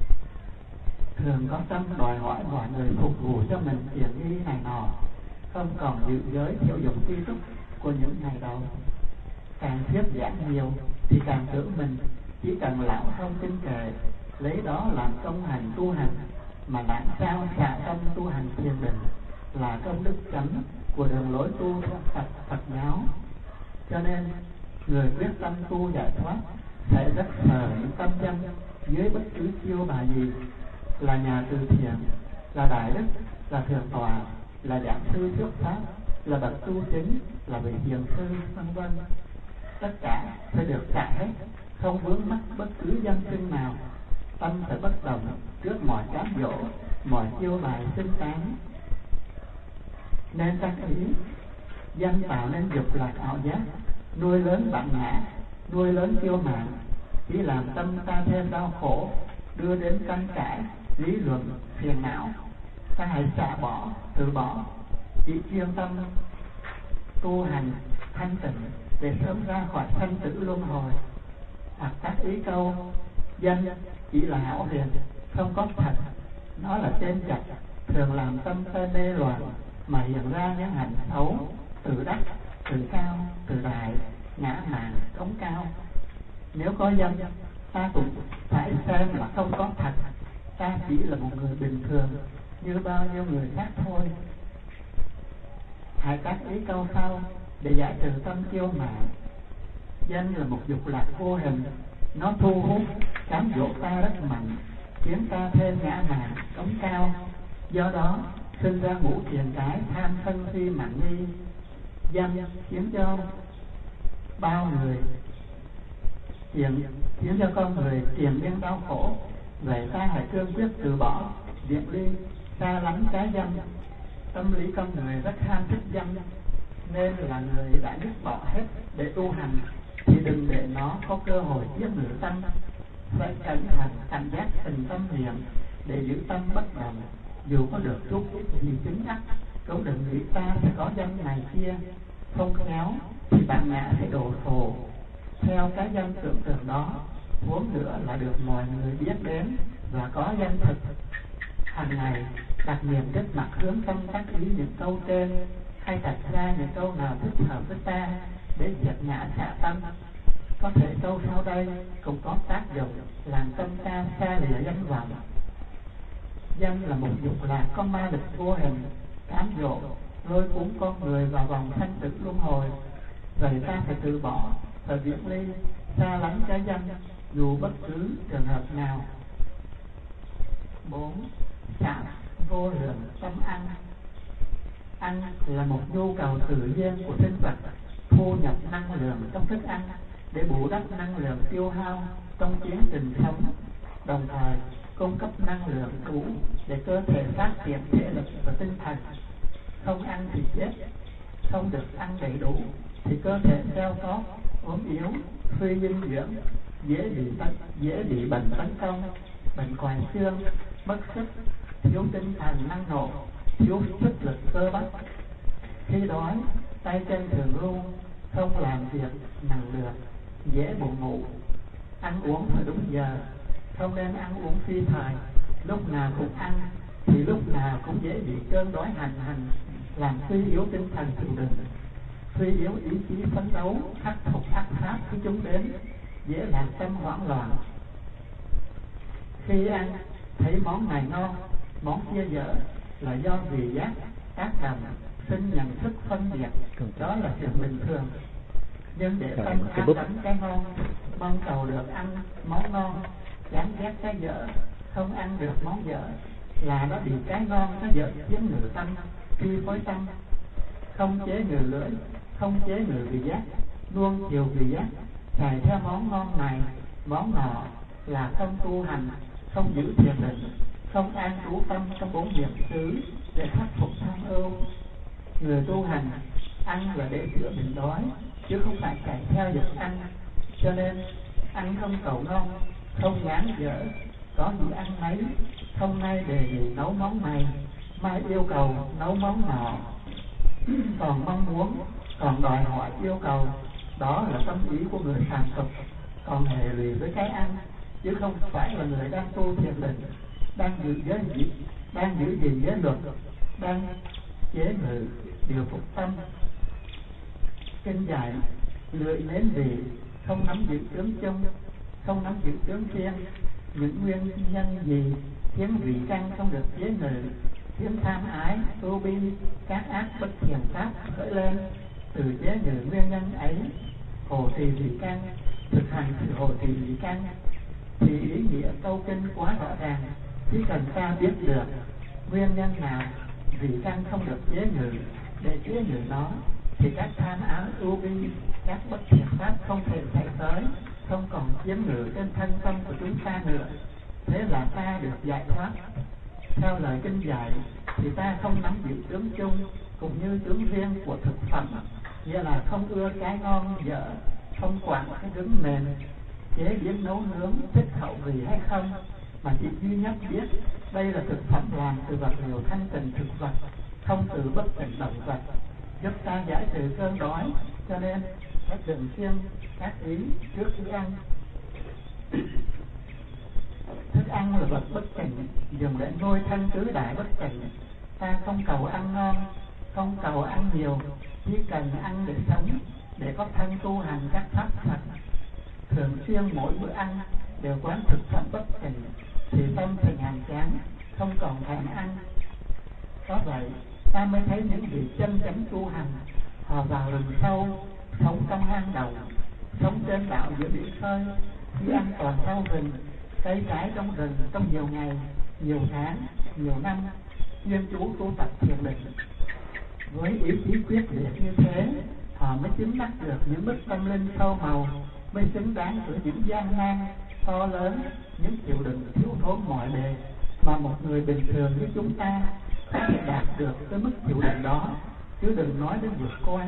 thường có tâm đòi hỏi mọi người phục vụ cho mình tiền nghi này nọ, không còn giữ giới theo dục tri túc của những ngày đầu. Càng thuyết giảng nhiều thì càng tưởng mình chỉ cần lão thông kinh kệ, lấy đó làm công hành tu hành, mà làm sao xả tâm tu hành thiền định là công đức chánh của đường lối tu theo Phật giáo. Cho nên người quyết tâm tu giải thoát sẽ rất sợ những tâm danh dưới bất cứ chiêu bài gì, là nhà từ thiện, là đại đức, là thượng tọa, là giảng sư thuyết pháp, là bậc tu chính, là vị hiền sư, vân vân. Tất cả phải được xả hết, không vướng mắc bất cứ danh xưng nào. Tâm phải bất động trước mọi cám dỗ, mọi chiêu bài xưng tán. Nên tăng ý danh tạo nên dục lạc ảo giác, nuôi lớn bản ngã, nuôi lớn kiêu mạn, chỉ làm tâm ta thêm đau khổ, đưa đến tranh cãi, lý luận, phiền não. Ta hãy xả bỏ, từ bỏ, chỉ chuyên tâm tu hành thanh tịnh để sớm ra khỏi sanh tử luân hồi. Hoặc các ý câu danh chỉ là hão huyền, không có thật, nó là tên chặt, thường làm tâm ta mê loạn, mà hiện ra những hành xấu, tự đắc, tự cao, tự đại, ngã mạn, cống cao. Nếu có danh, ta cũng phải xem là không có thật, ta chỉ là một người bình thường như bao nhiêu người khác thôi. Hãy các ý câu sau để giải trừ tâm kiêu mạn. Danh là một dục lạc vô hình, nó thu hút, cám dỗ ta rất mạnh, khiến ta thêm ngã mạn, cống cao. Do đó sinh ra ngũ triền cái tham sân si mạn nghi. Danh khiến cho bao người khiến cho con người triền miên đau khổ. Vậy ta hãy cương quyết từ bỏ, biệt ly, xa lánh cái danh. Tâm lý con người rất ham thích danh, nên là người đã dứt bỏ hết để tu hành thì đừng để nó có cơ hội giết ngự tâm. Phải cẩn thận cảnh giác tình tâm niệm để giữ tâm bất động. Dù có được chút gì chứng ắt, cũng đừng nghĩ ta sẽ có danh này kia. Không khéo thì bạn ngã sẽ đổ thổ theo cái danh tưởng tượng đó, huống nữa là được mọi người biết đến và có danh thực. Hàng ngày đặt niệm trước mặt hướng tâm tác ý những câu trên, hay đặt ra những câu nào thích hợp với ta để diệt ngã xả tâm. Có thể câu sau đây cũng có tác dụng làm tâm ta xa lìa danh vọng. Danh là một dục lạc con ma địch vô hình, cám dỗ lôi cuốn con người vào vòng sanh tử luân hồi. Vậy ta phải từ bỏ, phải biệt ly, xa lánh cái danh dù bất cứ trường hợp nào. 4. Xả vô lượng tâm ăn. Ăn là một nhu cầu tự nhiên của sinh vật, thu nhập năng lượng trong thức ăn để bù đắp năng lượng tiêu hao trong tiến trình sống, đồng thời cung cấp năng lượng đủ để cơ thể phát triển thể lực và tinh thần. Không ăn thì chết, không được ăn đầy đủ thì cơ thể teo tóp, ốm yếu, suy dinh dưỡng, dễ bị bệnh tấn công, bệnh quàng xương, mất sức, thiếu tinh thần năng nổ, thiếu sức lực cơ bắp. Khi đói, tay chân thường run, không làm việc nặng được, dễ buồn ngủ. Ăn uống phải đúng giờ, không nên ăn uống phi thời, lúc nào cũng ăn thì lúc nào cũng dễ bị cơn đói hành hành, làm suy yếu tinh thần chịu đựng, suy yếu ý chí phấn đấu khắc phục ác pháp khi chúng đến, dễ làm tâm hoảng loạn. Khi ăn thấy món này ngon, món kia dở là do vị giác tác động, sinh nhận thức phân biệt, đó là chuyện bình thường. Nhưng để tâm an đắm cái ngon, mong cầu được ăn món ngon, chán ghét cái dở, không ăn được món dở, là nó bị cái ngon cái dở chiếm ngự tâm, chi phối tâm. Không chế ngự lưỡi, không chế ngự vị giác, luôn chiều vị giác, chạy theo món ngon này món nọ, là không tu hành, không giữ thiền định, không an trú tâm trong bốn niệm xứ để khắc phục tham ưu. Người tu hành ăn là để chữa bệnh đói, chứ không phải chạy theo việc ăn. Cho nên ăn không cầu ngon, không ngán dở, có gì ăn nấy, không nay đề nghị nấu món này, mai yêu cầu nấu món nọ, còn mong muốn, còn đòi hỏi yêu cầu, đó là tâm ý của người phàm tục, còn hệ lụy với cái ăn, chứ không phải là người đang tu thiền định, đang giữ gìn giới luật, đang chế ngự điều phục tâm. Kinh dạy lưỡi nếm vị, không nắm giữ tướng chung, không nắm giữ tướng riêng. Những nguyên nhân gì khiến vị căn không được chế ngự, khiến tham ái, ưu bi, các ác bất thiện pháp khởi lên? Từ chế ngự nguyên nhân ấy, hộ trì vị căn, thực hành sự hộ trì vị căn, thì ý nghĩa câu kinh quá rõ ràng. Chỉ cần ta biết được nguyên nhân nào vị căn không được chế ngự, để chế ngự nó, thì các tham ái ưu bi, các bất thiện pháp không thể chạy tới, không còn chiếm ngự trên thân tâm của chúng ta nữa. Thế là ta được giải thoát. Theo lời kinh dạy thì ta không nắm giữ tướng chung cũng như tướng riêng của thực phẩm, nghĩa là không ưa cái ngon dở, không quản cái đứng mềm, chế biến nấu nướng thích khẩu vị hay không, mà chỉ duy nhất biết đây là thực phẩm làm từ vật liệu thanh tịnh thực vật, không từ bất tịnh động vật, giúp ta giải trừ cơn đói. Cho nên phải thường xuyên các ý trước khi ăn. Thức ăn là vật bất tịnh, dùng để nuôi thân tứ đại bất tịnh. Ta không cầu ăn ngon, không cầu ăn nhiều, chỉ cần ăn để sống, để có thân tu hành các pháp Phật. Thường xuyên mỗi bữa ăn đều quán thực phẩm bất tịnh, thì tâm thường nhàm chán, không còn thèm ăn. Có vậy ta mới thấy những vị chân chánh tu hành, họ vào rừng sâu, sống trong hang động, sống trên đạo giữa biển khơi, khi ăn toàn rau rừng, cây trái trong rừng trong nhiều ngày, nhiều tháng, nhiều năm, chuyên chú tu tập thiền định. Với ý chí quyết liệt như thế, họ mới chứng đắc được những mức tâm linh sâu màu, mới xứng đáng với những gian nan to lớn, những chịu đựng thiếu thốn mọi bề mà một người bình thường như chúng ta có thể đạt được cái mức chịu đựng đó, chứ đừng nói đến vượt qua.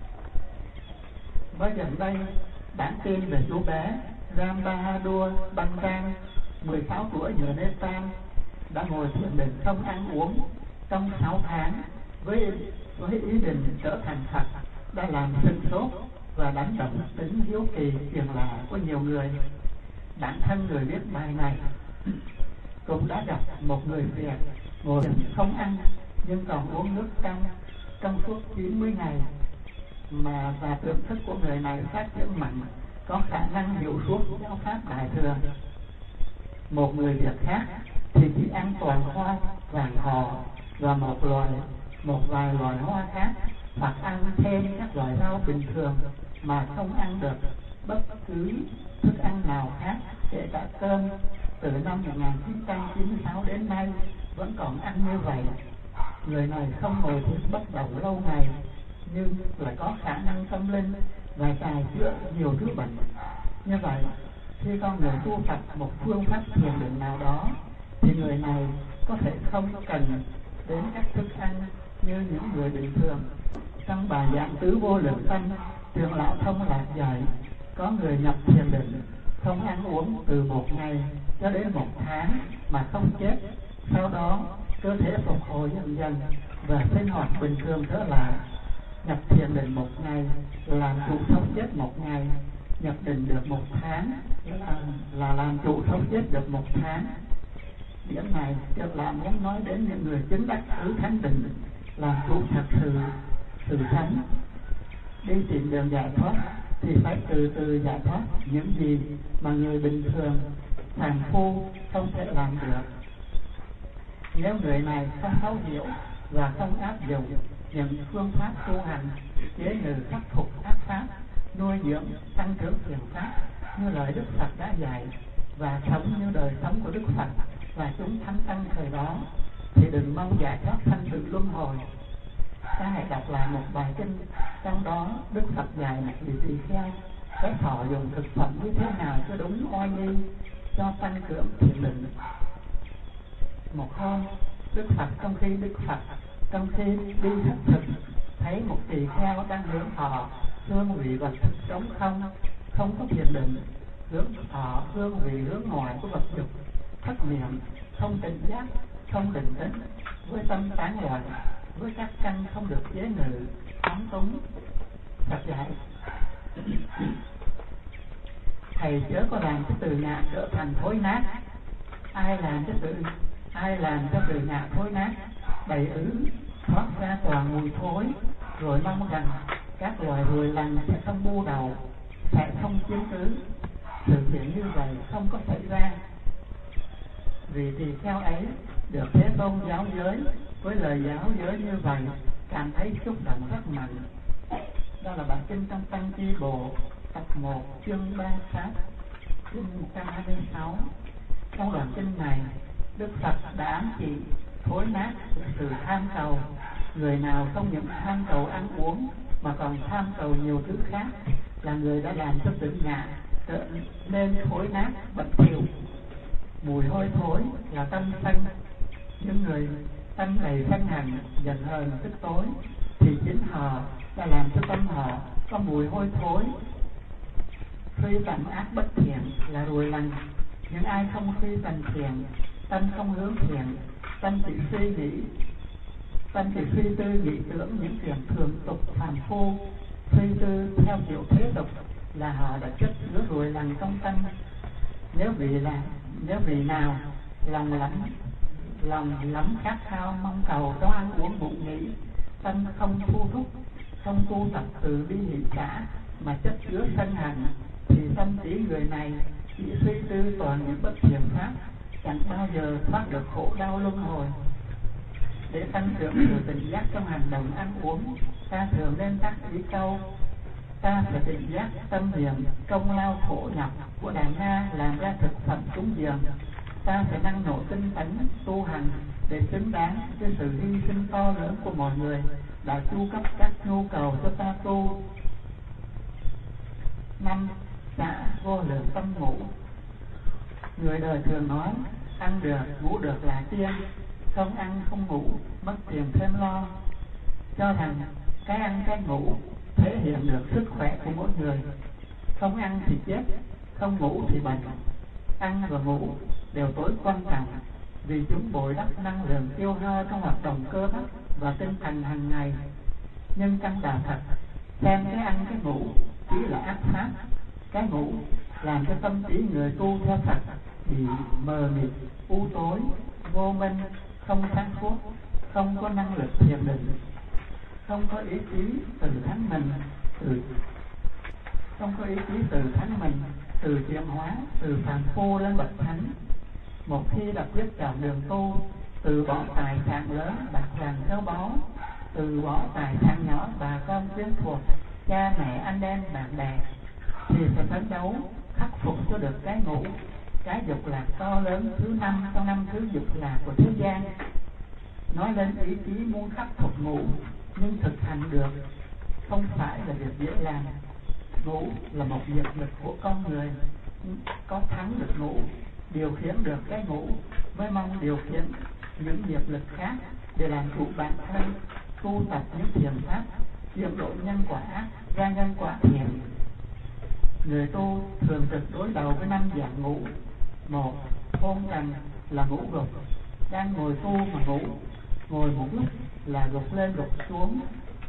Mới gần đây bản tin về chú bé Ram Bahadur Bantang, 16 tuổi người Nepal, đã ngồi thiền định không ăn uống trong 6 tháng với ý định trở thành Phật, đã làm sửng sốt và đánh động tính hiếu kỳ tiền lạ của nhiều người. Bản thân người viết bài này cũng đã gặp một người Việt ngồi không ăn nhưng còn uống nước trong suốt 90 ngày, và tưởng thức của người này phát triển mạnh, có khả năng hiểu suốt giáo pháp đại thừa. Một người Việt khác thì chỉ ăn toàn hoa vàng hò và một vài loài hoa khác, hoặc ăn thêm các loại rau bình thường mà không ăn được bất cứ thức ăn nào khác, kể cả cơm. Từ năm 1996 đến nay vẫn còn ăn như vậy. Người này không ngồi thiền bất động lâu ngày, nhưng lại có khả năng tâm linh và tài chữa nhiều thứ bệnh. Như vậy, khi con người tu tập một phương pháp thiền định nào đó, thì người này có thể không cần đến các thức ăn như những người bình thường. Trong bài giảng tứ vô lượng tâm, Trường Lão Thông Lạc dạy, có người nhập thiền định không ăn uống từ 1 ngày cho đến 1 tháng mà không chết. Sau đó cơ thể phục hồi dần dần và sinh hoạt bình thường trở lại. nhập thiền định 1 ngày, làm trụ sống chết 1 ngày, nhập định được 1 tháng, là làm trụ sống chết được 1 tháng. Điểm này được làm muốn nói đến những người chứng đắc tứ thánh định, làm trụ thật sự thánh. Đi tìm đường giải thoát thì phải từ từ giải thoát những gì mà người bình thường, phàm phu không thể làm được. Nếu người này không thấu hiểu và không áp dụng những phương pháp tu hành chế ngự khắc phục ác pháp, nuôi dưỡng tăng trưởng thiền pháp như lời Đức Phật đã dạy, và sống như đời sống của Đức Phật và chúng thánh tăng thời đó, thì đừng mong giải thoát sanh tử luân hồi. Ta hãy đọc lại một bài kinh, trong đó Đức Phật dạy một vị tỳ kheo phải thọ dùng thực phẩm như thế nào cho đúng oai nghi, cho tăng trưởng thiền định. Một hôm, Đức Phật trong khi đi khất thực, thấy một tỳ kheo đang hưởng thọ hương vị vật thực trống không có thiền định, hưởng thọ hương vị hướng ngoại của vật dục, thất niệm, không tỉnh giác, không định tĩnh, với tâm tán loạn, với các căn không được chế ngự, phóng túng. Phật dạy: thầy chớ có làm cho từ ngạ trở thành thối nát. Ai làm cho từ ngạ thối nát, đầy ứ thoát ra toàn mùi thối, rồi mong rằng các loài ruồi lằn sẽ không bu đầu, sẽ không chiếm cứ. Sự việc như vậy không có xảy ra. Vì tỳ kheo ấy được Thế Tôn giáo giới với lời giáo giới như vậy, cảm thấy xúc động rất mạnh. Đó là bản kinh trong Tăng Chi Bộ tập 1 chương 36 chương 126. Trong đoạn kinh này, Đức Phật đã ám chỉ thối nát sự tham cầu. Người nào không những tham cầu ăn uống mà còn tham cầu nhiều thứ khác là người đã làm cho tự ngã trở nên thối nát bẩn thỉu. Mùi hôi thối là tâm sân. Những người tâm đầy sân hận, giận hờn, tức tối thì chính họ đã làm cho tâm họ có mùi hôi thối. Suy tầm ác bất thiện là ruồi lằn. Những ai không suy tầm thiện, tâm không hướng thiện, tâm chỉ suy tư nghĩ tưởng những chuyện thường tục phàm phu, suy tư theo kiểu thế tục, là họ đã chất chứa ruồi lằn trong tâm. Nếu vì nào lòng lắm khát khao mong cầu trong ăn uống ngủ nghỉ, tâm không thu thúc, không tu tập từ bi hỷ xã mà chất chứa sân hận, thì tâm trí người này chỉ suy tư toàn những bất thiện pháp, chẳng bao giờ thoát được khổ đau luân hồi. Để tăng trưởng sự tỉnh giác trong hành động ăn uống, ta thường nên tác ý câu: ta phải tỉnh giác tâm niệm công lao khổ nhọc của đàn na làm ra thực phẩm cúng dường. Ta phải năng nổ tinh tấn tu hành để xứng đáng với sự hy sinh to lớn của mọi người đã chu cấp các nhu cầu cho ta tu. 5. Xả vô lượng tâm ngủ. Người đời thường nói ăn được ngủ được là tiên, không ăn không ngủ mất tiền thêm lo, cho rằng cái ăn cái ngủ thể hiện được sức khỏe của mỗi người. Không ăn thì chết, không ngủ thì bệnh. Ăn và ngủ đều tối quan trọng, vì chúng bồi đắp năng lượng tiêu hao trong hoạt động cơ bắp và tinh thần hàng ngày. Nhưng căn đạo thật, xem cái ăn cái ngủ chỉ là ác pháp. Cái ngủ làm cho tâm trí người tu theo Phật bị mờ mịt, u tối, vô minh, không sáng suốt, không có năng lực thiền định, không có ý chí từ thánh mình, từ chuyển hóa từ phàm phu lên bậc thánh. Một khi đã quyết chọn đường tu, từ bỏ tài sản lớn bạc vàng châu báu, từ bỏ tài sản nhỏ bà con quyến thuộc, cha mẹ anh em bạn bè, thì sẽ phấn đấu khắc phục cho được cái ngủ, cái dục lạc to lớn thứ 5 trong 5 thứ dục lạc của thế gian. Nói lên ý chí muốn khắc phục ngủ, nhưng thực hành được không phải là việc dễ làm. Ngủ là một nghiệp lực của con người, có thắng được ngủ, điều khiển được cái ngủ, mới mong điều khiển những nghiệp lực khác để làm chủ bản thân, tu tập những thiền pháp, chuyển đổi nhân quả ác ra nhân quả thiện. Người tu thường trực đối đầu với 5 dạng ngủ. 1. Hôn trầm là ngủ gục, đang ngồi tu mà ngủ, ngồi một lúc là gục lên gục xuống.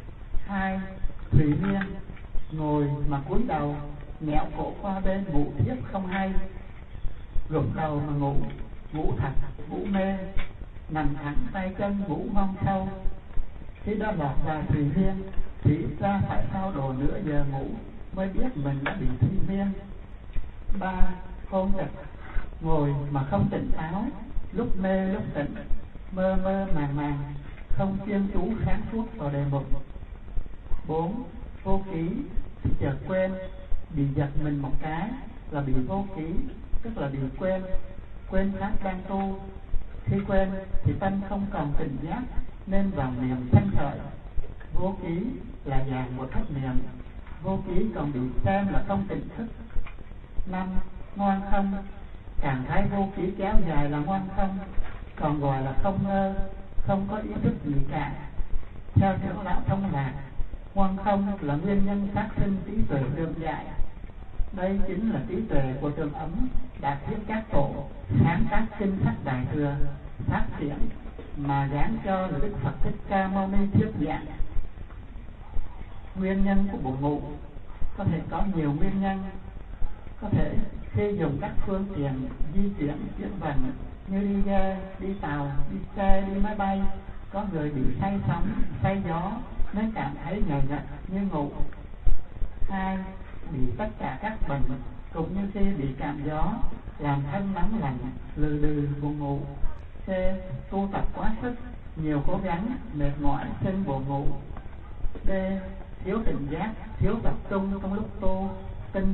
2. Thủy miên, ngồi mà cúi đầu, ngẹo cổ qua bên ngủ thiếp không hay, gục đầu mà ngủ, ngủ thật, ngủ mê, nằm thẳng tay chân ngủ mong sâu. Khi đã lọt vào thủy miên thì ra phải sau đồ nửa giờ ngủ mới biết mình đã bị thủy miên. 3. Hôn trật, ngồi mà không tỉnh táo, lúc mê lúc tỉnh, mơ mơ màng màng, không chuyên chú sáng suốt vào đề mục. 4. Vô ký, thì chợt quên, bị giật mình một cái là bị vô ký, tức là bị quên pháp đang tu. Khi quên thì tâm không còn tỉnh giác nên vào niệm sanh khởi. Vô ký là dạng một thất niệm, vô ký còn bị xem là không tỉnh thức. 5. Ngoan không, trạng thái vô ký kéo dài là ngoan không, còn gọi là không ngơ, không có ý thức gì cả. Theo trưởng lão Thông Lạc, ngoan không là nguyên nhân phát sinh trí tuệ đường dại. Đây chính là trí tuệ của Trường Ấm đã thuyết các tổ sáng tác kinh sách Đại Thừa phát triển mà gán cho là Đức Phật Thích Ca Mâu Ni thuyết giảng. Nguyên nhân của buồn ngủ có thể có nhiều nguyên nhân. Có thể khi dùng các phương tiện di chuyển chuyển vận như đi ghe, đi tàu, đi xe, đi máy bay, có người bị say sóng, say gió nên cảm thấy ngờ ngật như ngủ. 2. Bị tất cả các bệnh cũng như khi bị cảm gió làm thân nóng lạnh, lừ đừ buồn ngủ. C. Tu tập quá sức, nhiều cố gắng, mệt mỏi sinh buồn ngủ. D. Thiếu tỉnh giác, thiếu tập trung trong lúc tu, sinh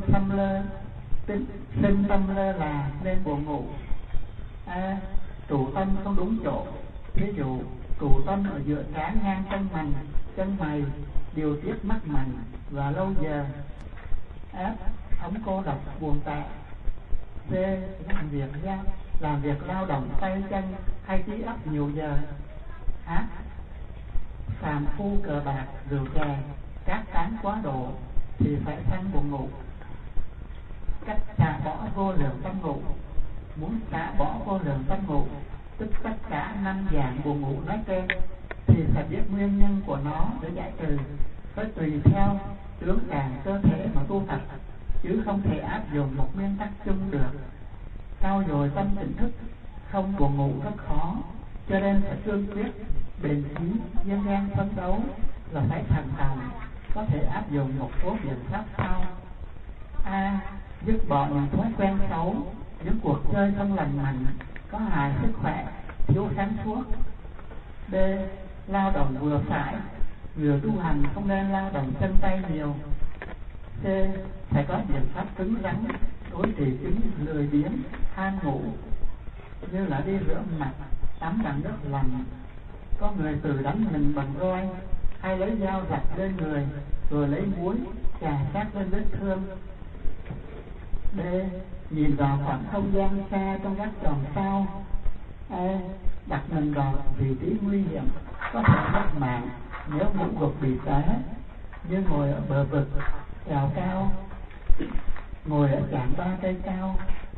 tâm lơ là nên buồn ngủ. A. Trụ tâm không đúng chỗ, ví dụ trụ tâm ở giữa trán ngang chân mày, điều tiết mắt mạnh và lâu giờ. F. Ống cô độc buồn tẻ. D. Làm việc lao động tay chân hay trí óc nhiều giờ. H. Phàm phu cờ bạc, rượu chè, cát tán quá độ thì phải sanh buồn ngủ. Cách xả bỏ vô lượng tâm ngủ. Muốn xả bỏ vô lượng tâm ngủ, tức tất cả 5 dạng buồn ngủ nói trên, thì phải biết nguyên nhân của nó để giải trừ. Phải tùy theo tướng trạng cơ thể mà tu tập, chứ không thể áp dụng một nguyên tắc chung được. Trau dồi tâm tỉnh thức, không buồn ngủ rất khó, cho nên phải cương quyết, bền chí, kiên gan phấn đấu là phải thành công. Có thể áp dụng một số biện pháp sau. A. Dứt bỏ những thói quen xấu, những cuộc chơi không lành mạnh, có hại sức khỏe, thiếu sáng suốt. B. Lao động vừa phải, vừa tu hành không nên lao động chân tay nhiều. C. Phải có biện pháp cứng rắn đối trị chứng lười biếng, ham ngủ, như là đi rửa mặt, tắm bằng nước lạnh. Có người tự đánh mình bằng roi, hay lấy dao rạch lên người, rồi lấy muối chà sát lên vết thương. D. Nhìn vào khoảng không gian xa trong các chòm sao. E. Đặt mình vào vị trí nguy hiểm, có thể mất mạng nếu ngủ gục bị té, như ngồi ở bờ vực, trèo cao, ngồi ở chạm 3 cây cao.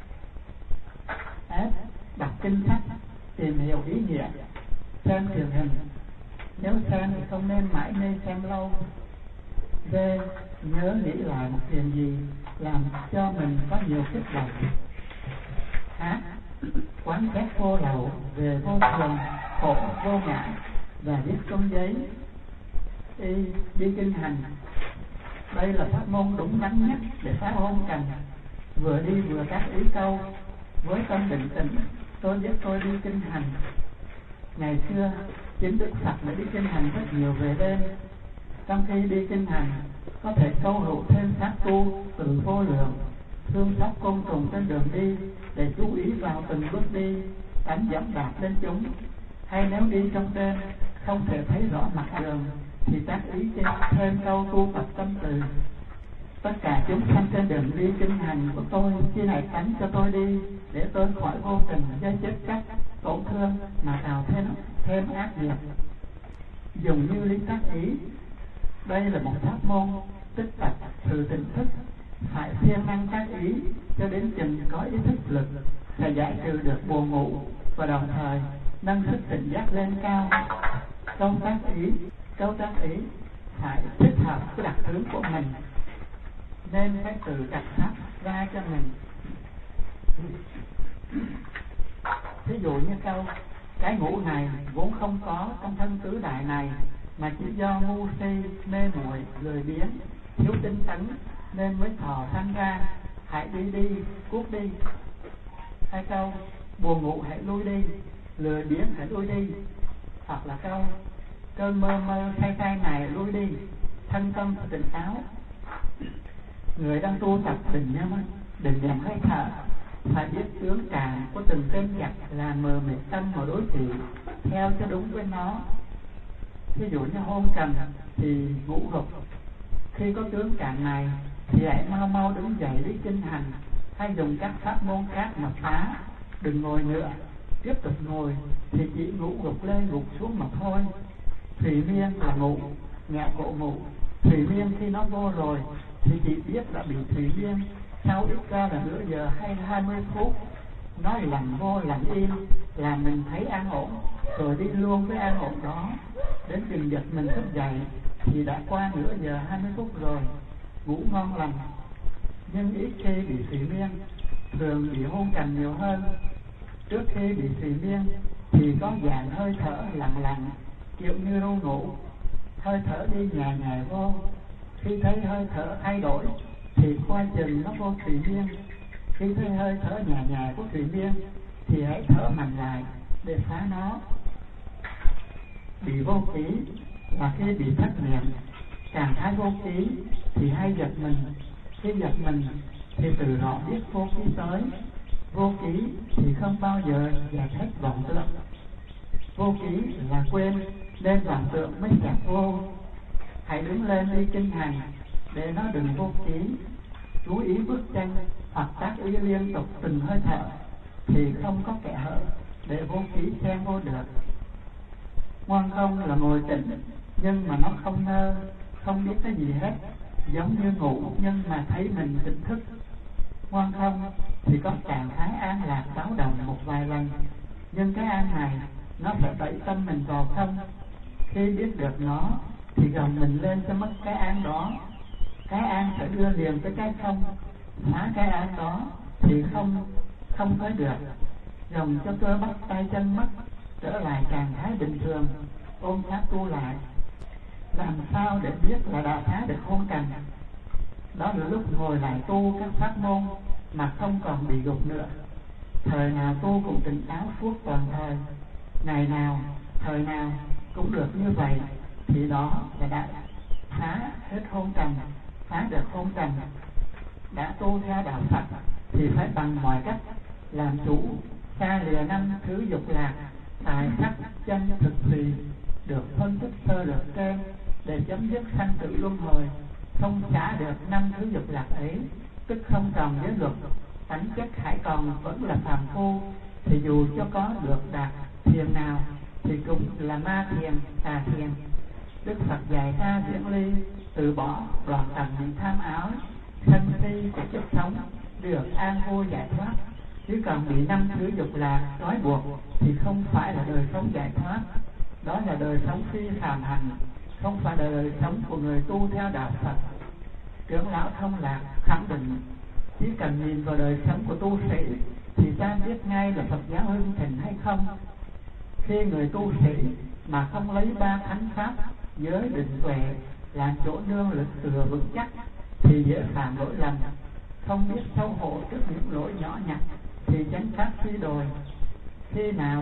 F. Đọc kinh sách, tìm hiểu ý nghĩa, xem truyền hình, nếu xem thì không nên mãi mê xem lâu. D. Nhớ nghĩ lại một chuyện gì làm cho mình có nhiều kích động. H. Quán xét vô lậu, về vô thường, khổ vô ngã và viết công giấy. Y. Đi kinh hành, đây là pháp môn đúng đắn nhất để phá hôn trần. Vừa đi vừa các ý câu, với tâm định tĩnh, tôi biết tôi đi kinh hành. Ngày xưa chính Đức Phật đã đi kinh hành rất nhiều về đêm. Trong khi đi kinh hành, có thể câu hữu thêm pháp tu từ vô lượng, thương xót côn trùng trên đường đi để chú ý vào từng bước đi, tránh dẫm đạp lên chúng. Hay nếu đi trong đêm không thể thấy rõ mặt đường thì tác ý thêm câu tu tập tâm từ. Tất cả chúng sanh trên đường đi kinh hành của tôi, khi này tránh cho tôi đi, để tôi khỏi vô tình gây chết chóc, tổn thương mà tạo thêm ác nghiệp. Dùng như lý tác ý, đây là một pháp môn tích tập sự tỉnh thức, phải siêng năng tác ý cho đến chừng có ý thức lực sẽ giải trừ được buồn ngủ và đồng thời nâng sức tỉnh giác lên cao. Câu tác ý phải thích hợp với đặc tướng của mình, nên phải tự đặt pháp ra cho mình. Thí dụ như câu cái ngũ này vốn không có trong thân tứ đại này, mà chỉ do ngu si mê muội lười biếng thiếu tinh tấn nên mới thò sanh ra, hãy đi đi cút đi. Hai câu buồn ngủ hãy lui đi, lười biếng hãy lui đi. Hoặc là câu cơn mơ mơ say say này lui đi, thân tâm tỉnh táo. Người đang tu tập đừng nhầm hơi thở, phải biết tướng cảm của từng tên giặc là mờ mịt tâm mà đối trị theo cho đúng với nó. Ví dụ như hôn trầm thì ngủ gục, khi có tướng cảm này thì hãy mau mau đứng dậy đi kinh hành, hay dùng các pháp môn khác mà phá. Đừng ngồi nữa, tiếp tục ngồi thì chỉ ngủ gục lên gục xuống mà thôi. Thủy miên là ngủ, ngẹo cổ ngủ. Thủy miên khi nó vô rồi thì chỉ biết là bị thủy miên, sau ít ra là nửa giờ hay 20 phút. Nói lặng vô lặng im là mình thấy an ổn, rồi đi luôn với an ổn đó. Đến chừng giật mình thức dậy thì đã qua nửa giờ 20 phút rồi, ngủ ngon lành. Nhưng ít khi bị thủy miên, thường bị hôn trầm nhiều hơn. Trước khi bị thủy miên thì có dạng hơi thở lặng lặng, kiểu như ru ngủ, hơi thở đi nhẹ nhẹ vô. Khi thấy hơi thở thay đổi thì coi chừng nó vô thủy miên. Khi thấy hơi thở nhẹ nhẹ của thủy miên thì hãy thở mạnh lại để phá nó. Bị vô ký và khi bị thất niệm, trạng thái vô ký thì hay giật mình. Khi giật mình thì từ họ biết vô ký tới. Vô ký thì không bao giờ dẹp hết vọng tượng. Vô ký là quên nên vọng tượng mới dẹp vô. Hãy đứng lên đi kinh hành để nó đừng vô ký. Chú ý bước chân hoặc tác ý liên tục từng hơi thở thì không có kẽ hở để vô ký xen vô được. Ngoan không là ngồi tĩnh nhưng mà nó không nơ, không biết cái gì hết, giống như ngủ nhưng mà thấy mình tỉnh thức. Ngoan không thì có trạng thái an lạc báo động một vài lần, nhưng cái an này nó phải đẩy tâm mình vào không. Khi biết được nó thì gồng mình lên cho mất cái an đó. Cái an phải đưa liền tới cái không, phá cái an đó thì không tới được. Gồng cho cơ bắp tay chân mất, trở lại trạng thái bình thường, ôm pháp tu lại. Làm sao để biết là đã phá được hôn trầm? Đó là lúc ngồi lại tu các pháp môn mà không còn bị gục nữa. Thời nào tu cũng tỉnh táo suốt toàn thời, ngày nào thời nào cũng được như vậy thì đó là đã phá hết hôn trầm, phá được hôn trầm. Đã tu theo đạo Phật thì phải bằng mọi cách làm chủ, xa lìa năm thứ dục lạc, tài sắc chân thực thì được phân tích sơ lược trên để chấm dứt sanh tử luân hồi. Không xả được năm thứ dục lạc ấy, tức không còn giới luật, tánh chất hãy còn vẫn là phàm phu, thì dù cho có được đạt thiền nào thì cũng là ma thiền, tà thiền. Đức Phật dạy ta diễn ly, từ bỏ đoạn tận những tham áo sân si của chất sống, được an vui giải thoát. Chứ còn bị năm thứ dục lạc trói buộc thì không phải là đời sống giải thoát, đó là đời sống phi phàm hành, không phải là đời sống của người tu theo đạo Phật. Trưởng lão Thông Lạc khẳng định chỉ cần nhìn vào đời sống của tu sĩ thì ta biết ngay là Phật giáo hưng thịnh hay không. Khi người tu sĩ mà không lấy ba thánh pháp giới định tuệ làm chỗ nương lực tựa vững chắc thì dễ phạm lỗi lầm, không biết xấu hổ trước những lỗi nhỏ nhặt thì chánh pháp suy đồi. Khi nào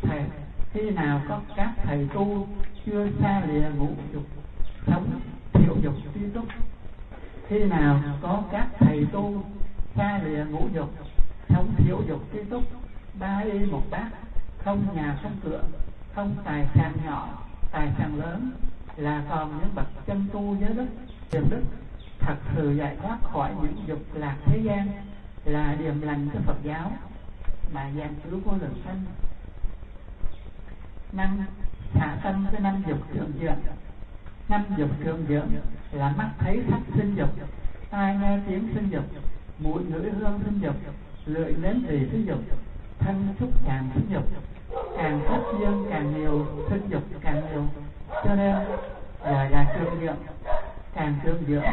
có các thầy tu chưa xa lìa ngũ dục, sống thiểu dục tri túc. Khi nào có các thầy tu xa lìa ngũ dục, sống thiểu dục tri túc, ba y một bát, không nhà không cửa, không tài sản nhỏ tài sản lớn, là còn những bậc chân tu giới đức, hiền đức, thật sự giải thoát khỏi những dục lạc thế gian, là điềm lành cho Phật giáo mà giảng cứu vô lượng sanh. Năm xả tâm với năm dục trường dưỡng. Năm dục trường dưỡng là mắt thấy sắc sinh dục, tai nghe tiếng sinh dục, mũi ngửi hương sinh dục, lưỡi nếm vị sinh dục, thân xúc chạm sinh dục. Càng xúc dương càng nhiều, sinh dục càng nhiều. Cho nên gọi là trương dưỡng. Càng trương dưỡng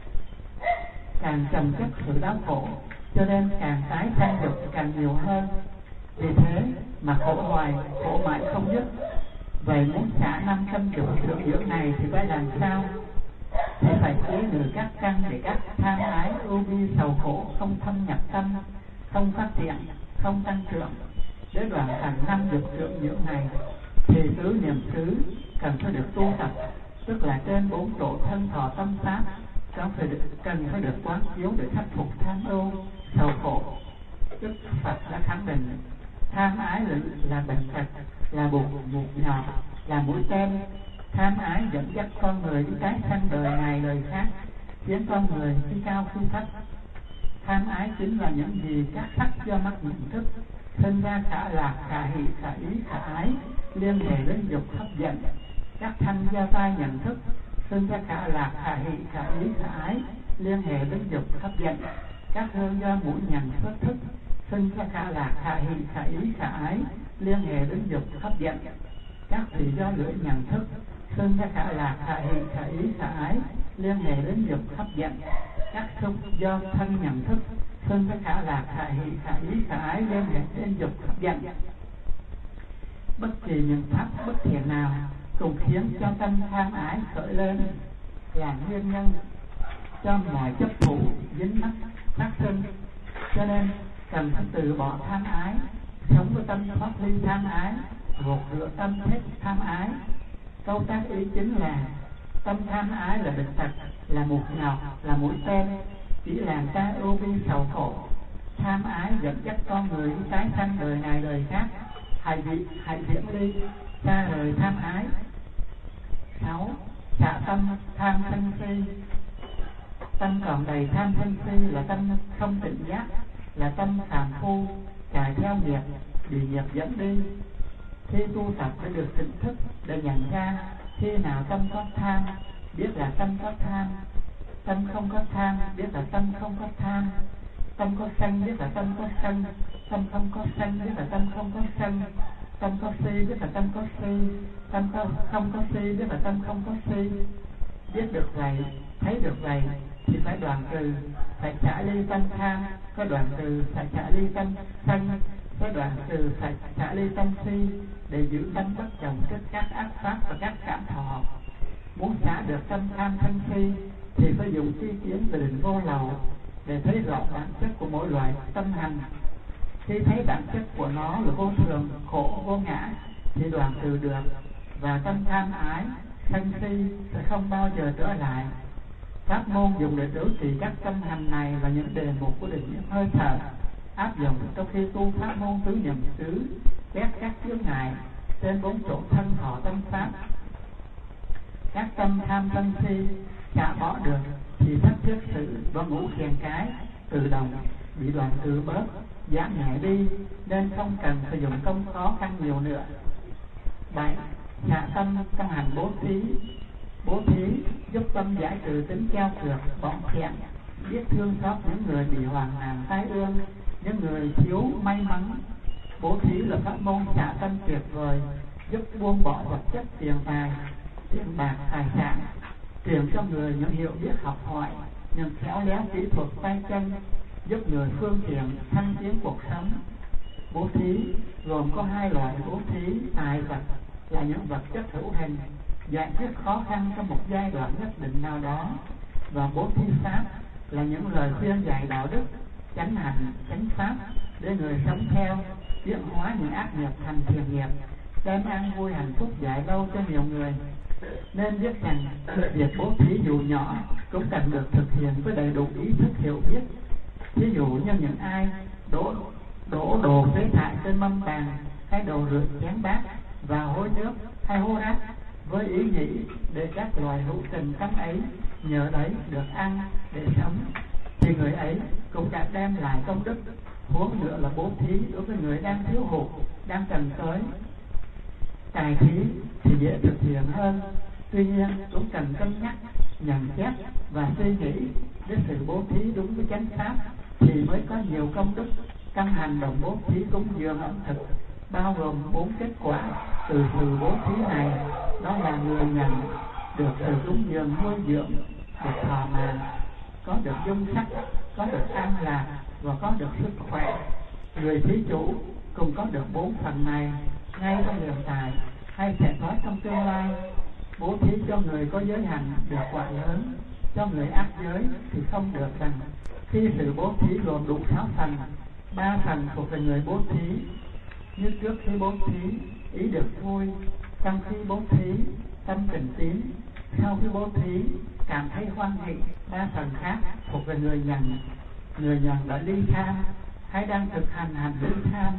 càng trầm chất sự đau khổ, cho nên càng tái sanh dục càng nhiều hơn. Vì thế mà khổ hoài, khổ mãi không dứt. Vậy muốn xả 500 dục dưỡng dưỡng này thì phải làm sao? Thì phải chế ngự các căn để các tham ái ưu bi sầu khổ không thâm nhập tâm, không phát triển, không tăng trưởng. Để đoạn thành 5 dục dưỡng dưỡng này thì tứ niệm xứ cần phải được tu tập, tức là trên 4 chỗ thân thọ tâm pháp cần phải được quán chiếu để khắc phục tham ưu sầu khổ. Đức Phật đã khẳng định tham ái là bệnh tật, là bụt nhọn, là mũi tên. Tham ái dẫn dắt con người đi tái sanh đời này đời khác, khiến con người khi cao khi thấp. Tham ái chính là những gì các sắc do mắt nhận thức, sinh ra khả lạc, khả hỷ, khả ý, khả ái, liên hệ đến dục hấp dẫn. Các thanh do tai nhận thức, sinh ra khả lạc, khả hỷ, khả ý, khả ái, liên hệ đến dục hấp dẫn. Các hương do mũi nhận xuất thức, sinh ra khả lạc, khả hỷ, khả ý, khả ái, liên hệ đến dục hấp dẫn. Các thủy do lưỡi nhận thức, sinh ra khả lạc, khả hỷ, khả ý, khả ái, liên hệ đến dục hấp dẫn. Các xúc do thân nhận thức, sinh ra khả lạc, khả hỷ, khả ý, khả ái, liên hệ đến dục hấp dẫn. Bất kỳ những pháp bất thiện nào cũng khiến cho tâm tham ái khởi lên, là nguyên nhân cho mọi chấp thủ dính mắc phát sinh. Cho nên cần phải từ bỏ tham ái, sống với tâm thoát ly tham ái, gột rửa tâm hết tham ái. Câu tác ý chính là tâm tham ái là bệnh tật, là mục nhọc, là mũi tên, chỉ làm ta ưu bi sầu khổ. Tham ái dẫn dắt con người đi tái sanh đời này đời khác. Hãy viễn đi xa rời tham ái. 6. Xả tâm tham sân si. Tâm còn đầy tham sân si là tâm không tỉnh giác, là tâm phàm phu, chạy theo nghiệp, bị nghiệp dẫn đi. Khi tu tập phải được tỉnh thức để nhận ra khi nào tâm có tham, biết là tâm có tham. Tâm không có tham, biết là tâm không có tham. Tâm có sân, biết là tâm có sân. Tâm không có sân, biết là tâm không có sân. Tâm có si, biết là tâm có si. Tâm không có si, biết là tâm không có si. Biết được vậy, thấy được vậy thì phải đoạn trừ, phải xả ly tâm tham. Có đoạn trừ phải xả ly tâm sân, có đoạn trừ phải xả ly tâm si, để giữ tâm bất chồng trước các ác pháp và các cảm thọ. Muốn xả được tâm tham sân si thì phải dùng tri kiến từ định vô lậu để thấy rõ bản chất của mỗi loại tâm hành. Khi thấy bản chất của nó là vô thường, khổ, vô ngã thì đoạn trừ được, và tâm tham ái, sân si sẽ không bao giờ trở lại. Pháp môn dùng để đối trị các tâm hành này là những đề mục của định nghiệp hơi thở, áp dụng trong khi tu pháp môn tứ niệm xứ, quét các chướng ngại trên 4 chỗ thân thọ tâm pháp. Các tâm tham sân si xả bỏ được thì thất thiết sự và ngũ thiền cái tự động bị đoạn trừ bớt, giảm nhẹ đi, nên không cần sử dụng công khó khăn nhiều nữa. 7. Xả tâm trong hành bố thí. Bố thí giúp tâm giải trừ tính keo cược, bỏng thẹn, biết thương xót những người bị hoàn nạn tai ương, những người thiếu may mắn. Bố thí là pháp môn xả tâm tuyệt vời, giúp buông bỏ vật chất tiền tài, tiền bạc, tài sản, truyền cho người những hiểu biết học hỏi, những khéo léo kỹ thuật tay chân, giúp người phương tiện thăng tiến cuộc sống. Bố thí gồm có 2 loại: bố thí tài vật là những vật chất hữu hình, giải quyết khó khăn trong một giai đoạn nhất định nào đó, và bố thí pháp là những lời khuyên dạy đạo đức, chánh hạnh, chánh pháp để người sống theo, chuyển hóa những ác nghiệp thành thiện nghiệp, đem an vui hạnh phúc dài lâu cho nhiều người. Nên biết rằng việc bố thí dù nhỏ cũng cần được thực hiện với đầy đủ ý thức hiểu biết. Ví dụ như những ai đổ đồ phế thải trên mâm bàn, hay đồ rửa chén bát vào hôi nước hay hô rác, với ý nghĩ để các loài hữu tình tâm ấy nhờ đấy được ăn để sống, thì người ấy cũng đã đem lại công đức. Huống nữa là bố thí đối với người đang thiếu hụt, đang cần tới. Tài thí thì dễ thực hiện hơn, tuy nhiên cũng cần cân nhắc, nhận xét và suy nghĩ để sự bố thí đúng với chánh pháp thì mới có nhiều công đức. Trong hành động bố thí cúng dường ẩm thực bao gồm 4 kết quả từ sự bố thí này, đó là người nhận, được sự cúng dường nuôi dưỡng, được thỏa mãn, có được dung sắc, có được an lạc và có được sức khỏe. Người thí chủ cùng có được 4 phần này ngay trong hiện tại hay sẽ có trong tương lai. Bố thí cho người có giới hạnh được quả lớn, cho người ác giới thì không được rằng. Khi sự bố thí gồm đủ 6 phần, 3 phần thuộc về người bố thí, như trước khi bố thí ý được vui, trong khi bố thí tâm tình tín, sau khi bố thí cảm thấy hoan hỷ. 3 phần khác thuộc về người nhận. Người nhận đã ly tham hay đang thực hành hành ly tham,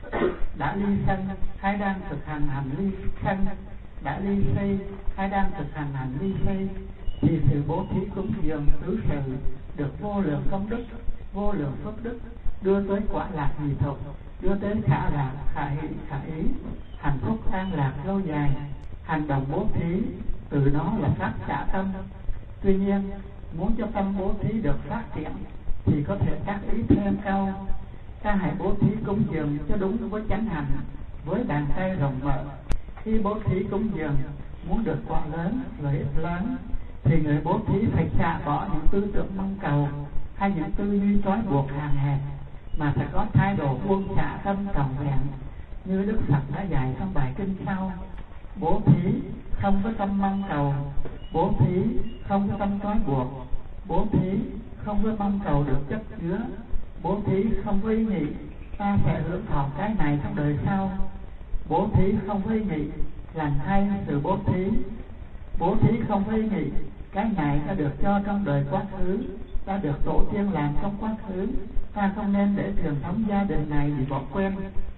đã ly sân hay đang thực hành hành ly sân, đã ly si hay đang thực hành hành ly si, thì sự bố thí cúng dường tứ sự được vô lượng công đức, vô lượng phước đức, đưa tới quả lạc nhị thục, đưa tới khả lạc, khả hỷ, khả ý, hạnh phúc an lạc lâu dài. Hành động bố thí từ nó là phát xả tâm. Tuy nhiên muốn cho tâm bố thí được phát triển thì có thể tác ý thêm câu: ta hãy bố thí cúng dường cho đúng với chánh hạnh, với bàn tay rộng mở. Khi bố thí cúng dường muốn được quả lớn, lợi ích lớn, thì người bố thí phải xả bỏ những tư tưởng mong cầu hay những tư duy trói buộc hạn hẹp, mà phải có thái độ buông xả tâm trọn vẹn, như Đức Phật đã dạy trong bài kinh sau: bố thí không có tâm mong cầu, bố thí không có tâm trói buộc, bố thí không có mong cầu được chất chứa, bố thí không có ý nghĩ ta sẽ hưởng thọ cái này trong đời sau, bố thí không có ý nghĩ làm thay sự bố thí, bố thí không có ý nghĩ cái này ta được cho trong đời quá khứ, ta được tổ tiên làm trong quá khứ, ta không nên để truyền thống gia đình này bị bỏ quên.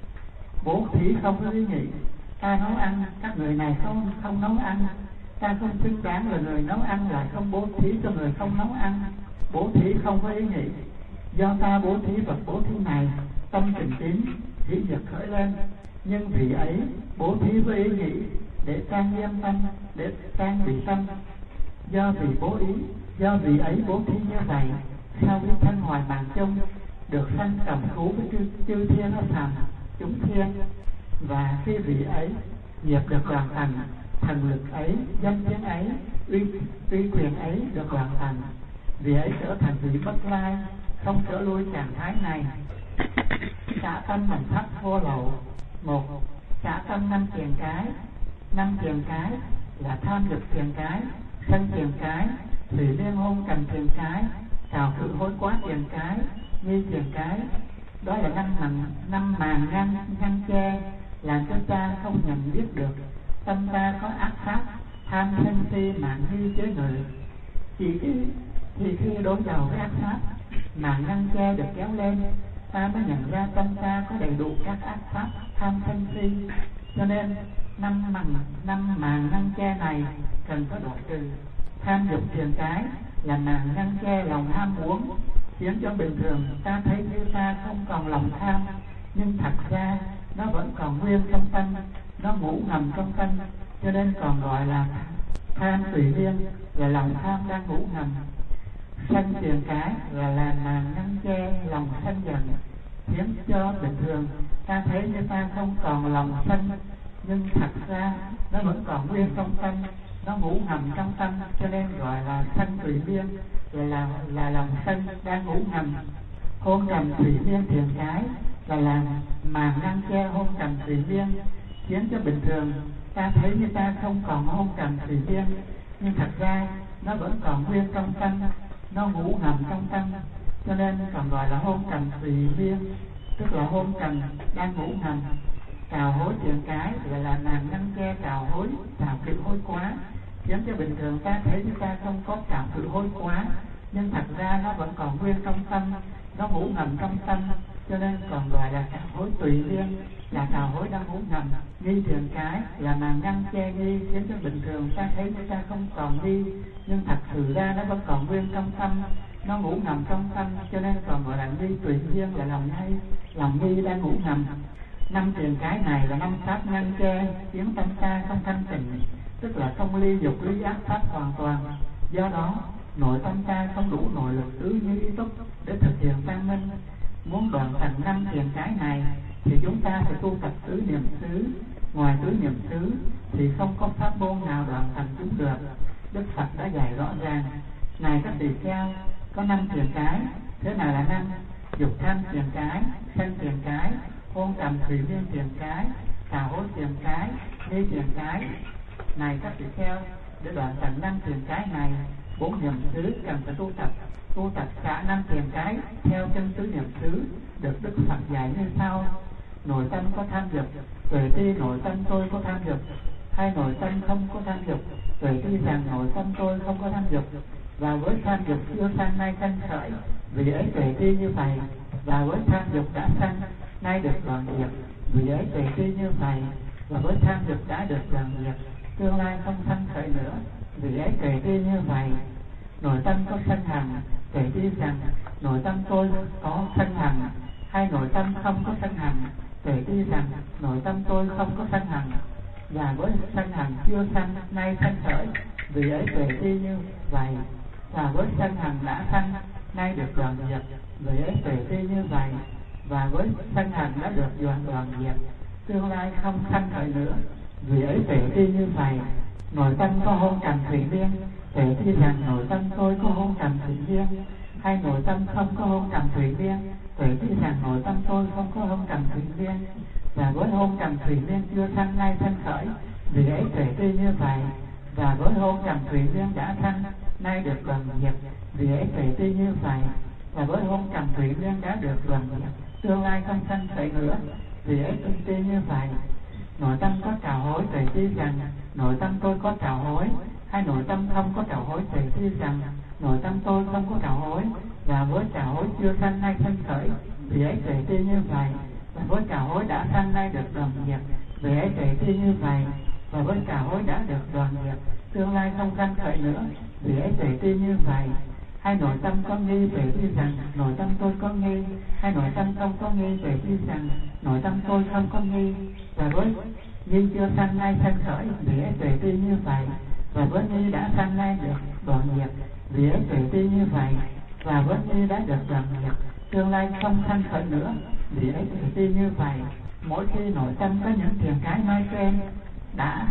Bố thí không có ý nghĩ ta nấu ăn, các người này không nấu ăn, ta không xứng đáng là người nấu ăn lại không bố thí cho người không nấu ăn. Bố thí không có ý nghĩ do ta bố thí vật bố thí này, tâm tình tín hỷ nhiệt khởi lên, nhưng vì ấy bố thí với ý nghĩ để trang nghiêm tâm, để trang bị tâm. Do vì ấy bố thí như vậy, sau khi thân hoài mạng chung được sanh cầm cứu với chư thiên ở phàm chúng thiên, và khi vị ấy nghiệp được hoàn thành, thần lực ấy, danh tiếng ấy, uy quyền ấy được hoàn thành, vì ấy trở thành vị bất lai, không trở lui trạng thái này. Xả tâm hành pháp vô lậu. 1. Xả tâm 5 triền cái. 5 triền cái là tham dục triền cái, sân triền cái, thủy liên hôn cầm triền cái, cào cự hối quá triền cái, nghi triền cái. Đó là 5 màn ngăn che làm cho ta không nhận biết được tâm ta có ác pháp, tham sân si mạng nghi chế ngự. Chỉ khi đối đầu với ác pháp, màn ngăn che được kéo lên, ta mới nhận ra tâm ta có đầy đủ các ác pháp tham sân si. Cho nên 5 màn ngăn che này cần có đoạn trừ. Tham dục triền cái là màn ngăn che lòng ham muốn, khiến cho bình thường ta thấy như ta không còn lòng tham, nhưng thật ra nó vẫn còn nguyên trong tâm, nó ngủ ngầm trong tâm, cho nên còn gọi là tham tùy liên, là lòng tham đang ngủ ngầm. Sân triền cái là màn ngăn che lòng sân giận, khiến cho bình thường ta thấy như ta không còn lòng sân, nhưng thật ra nó vẫn còn nguyên trong tâm, nó ngủ ngầm trong tâm, cho nên gọi là sân tùy liên, là lòng sân đang ngủ ngầm. Hôn trầm thủy liên triền cái là màn ngăn che hôn trầm thủy liên, khiến cho bình thường ta thấy như ta không còn hôn trầm thủy liên, nhưng thật ra nó vẫn còn nguyên trong tâm, nó ngủ ngầm trong tâm, cho nên còn gọi là hôn trầm thủy liên, tức là hôn trầm đang ngủ ngầm. Cào hối triền cái là màn ngăn che cào hối, cào cự hối quá, khiến cho bình thường ta thấy như ta không có cào cự hối quá, nhưng thật ra nó vẫn còn nguyên trong tâm, nó ngủ ngầm trong tâm, cho nên còn gọi là cào hối tùy liên, là cào hối đang ngủ ngầm. Nghi triền cái là màn ngăn che nghi, khiến cho bình thường ta thấy như ta không còn nghi, nhưng thật sự ra nó vẫn còn nguyên trong tâm, nó ngủ ngầm trong tâm, cho nên còn gọi là nghi tùy liên, là lòng nghi đang ngủ ngầm. 5 triền cái này là 5 pháp ngăn che, khiến tâm ta không thanh tịnh, tức là không ly dục ly ác pháp hoàn toàn. Do đó nội tâm ta không đủ nội lực tứ như ý túc để thực hiện tăng minh. Muốn đoạn thành 5 triền cái này thì chúng ta phải tu tập tứ niệm xứ. Ngoài tứ niệm xứ thì không có pháp môn nào đoạn thành chúng được. Đức Phật đã dạy rõ ràng: này các tỳ kheo, có 5 triền cái. Thế nào là 5? Dục tham triền cái, sân triền cái, hôn trầm thủy liên triền cái, tà hối triền cái, nghi triền cái. Này các tỳ kheo, để đoạn thành 5 triền cái này, 4 niệm xứ cần phải tu tập cả 5 triền cái theo chân tứ niệm xứ được Đức Phật dạy như sau: nội tâm có tham dục, tuệ tri nội tâm tôi có tham dục, hay nội tâm không có tham dục, tuệ tri rằng nội tâm tôi không có tham dục, và với tham dục chưa sanh nay sanh khởi, vì ấy tuệ tri như vậy, và với tham dục đã sanh nay được đoạn diệt, vì ấy tuệ tri như vậy, và với tham dục đã được đoạn diệt, tương lai không sanh khởi nữa, vì ấy tuệ tri như vậy. Nội tâm có sanh hành, tuệ tri rằng nội tâm tôi có sanh hành, hay nội tâm không có sanh hành, tuệ tri rằng nội tâm tôi không có sanh hành, và với sanh hành chưa sanh nay sanh khởi, vì ấy tuệ tri như vậy, và với sanh hành đã sanh nay được đoạn diệt, vì ấy tuệ tri như vậy, và với sanh hành đã được đoạn diệt, tương lai không sanh khởi nữa, vì ấy tuệ tri như vậy. Nội tâm có hôn trầm thủy liên, tuệ tri rằng nội tâm tôi có hôn trầm thủy liên, hay nội tâm không có hôn trầm thủy liên, tuệ tri rằng nội tâm tôi không có hôn trầm thủy liên, và với hôn trầm thủy liên chưa sanh nay sanh khởi, vì ấy tuệ tri như vậy, và với hôn trầm thủy liên đã sanh nay được đoạn diệt, vì ấy tuệ tri như vậy, và với hôn trầm thủy liên đã được đoạn diệt, tương lai không sanh khởi nữa, vì ấy tuệ tri như vậy. Nội tâm có trào hối, tuệ tri rằng nội tâm tôi có trào hối, hay nội tâm không có trào hối, tuệ tri rằng nội tâm tôi không có trào hối, và với trào hối chưa sanh nay sanh khởi, vì ấy tuệ tri như vậy, và với trào hối đã sanh nay được đoạn diệt, vì ấy tuệ tri như vậy, và với trào hối đã được đoạn diệt, tương lai không sanh khởi nữa, vì ấy tuệ tri như vậy. Hay nội tâm có nghi, tuệ tri rằng nội tâm tôi có nghi, hay nội tâm không có nghi, tuệ tri rằng nội tâm tôi không có nghi, và với nghi chưa sanh nay sanh khởi, vì ấy tuệ tri như vậy, và với nghi đã sanh nay được đoạn diệt, vì ấy tuệ tri như vậy, và với nghi đã được đoạn diệt, tương lai không sanh khởi nữa, vì ấy tuệ tri như vậy. Mỗi khi nội tâm có những triền cái nói trên đã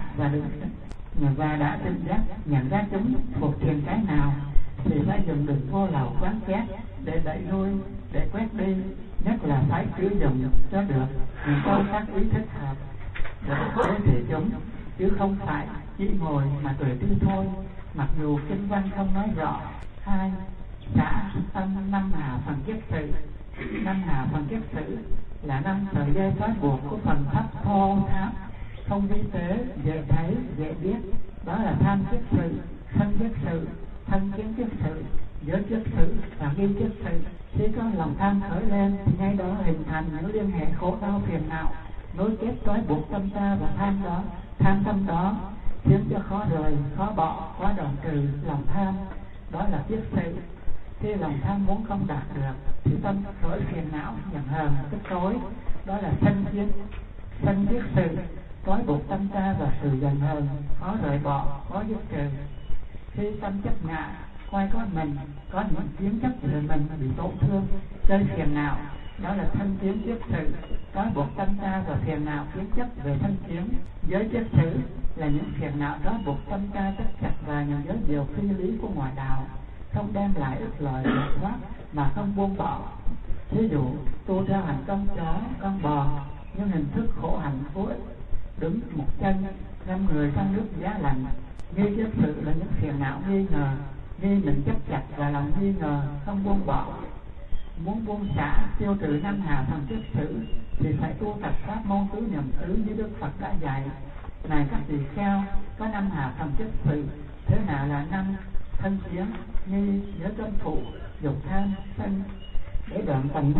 đã tỉnh giác nhận ra chúng thuộc triền cái nào, thì phải dùng đường vô lậu quán xét để đẩy lui, để quét đi, nhất là phải sử dụng cho được những câu tác ý thích hợp để đối trị chúng, chứ không phải chỉ ngồi mà tuệ tri thôi. Mặc dù kinh văn không nói rõ. 2. Xã tâm 5 hà phần kiết sự. 5 hà phần kiết sự là 5 sợi dây trói buộc của phần thấp thô tháp, không vi tế, dễ thấy, dễ biết. Đó là tham kiết sự, sân kiết sự, thân kiến kiết sự, giới kiết sự và nghi kiết sự. Khi có lòng tham khởi lên thì ngay đó hình thành những liên hệ khổ đau phiền não, nối kết trói buộc tâm ta và tham tâm đó, khiến cho khó rời, khó bỏ, khó đoạn trừ lòng tham. Đó là kiết sự. Khi lòng tham muốn không đạt được thì tâm khởi phiền não, giận hờn, tức tối. Đó là sân kiết sự, trói buộc tâm ta và sự giận hờn, khó rời bỏ, khó dứt trừ. Khi tâm chấp ngã, coi có mình, có những kiến chấp về mình bị tổn thương, chơi phiền não, đó là thân kiến kiết sự, trói buộc tâm ta và phiền não kiến chấp về thân kiến. Giới kiết sự là những phiền não trói buộc tâm ta chấp chặt vào những giới điều phi lý của ngoại đạo, không đem lại ích lợi giải thoát mà không buông bỏ. Ví dụ tu theo hành con chó, con bò, nhưng hình thức khổ hạnh vô ích, đứng một chân, 5 người trong nước giá lạnh. Nghi kiết sự là những phiền não nghi ngờ, nghi mình chấp chặt và lòng nghi ngờ không buông bỏ. Muốn buông xả, tiêu trừ 5 hà phần kiết sự thì phải tu tập pháp môn tứ niệm xứ như Đức Phật đã dạy. Này các tỳ kheo, có 5 hà phần kiết sự. Thế nào là 5? Thân kiến, nghi, giới cấm phụ, dục tham, sân. Để đoạn thành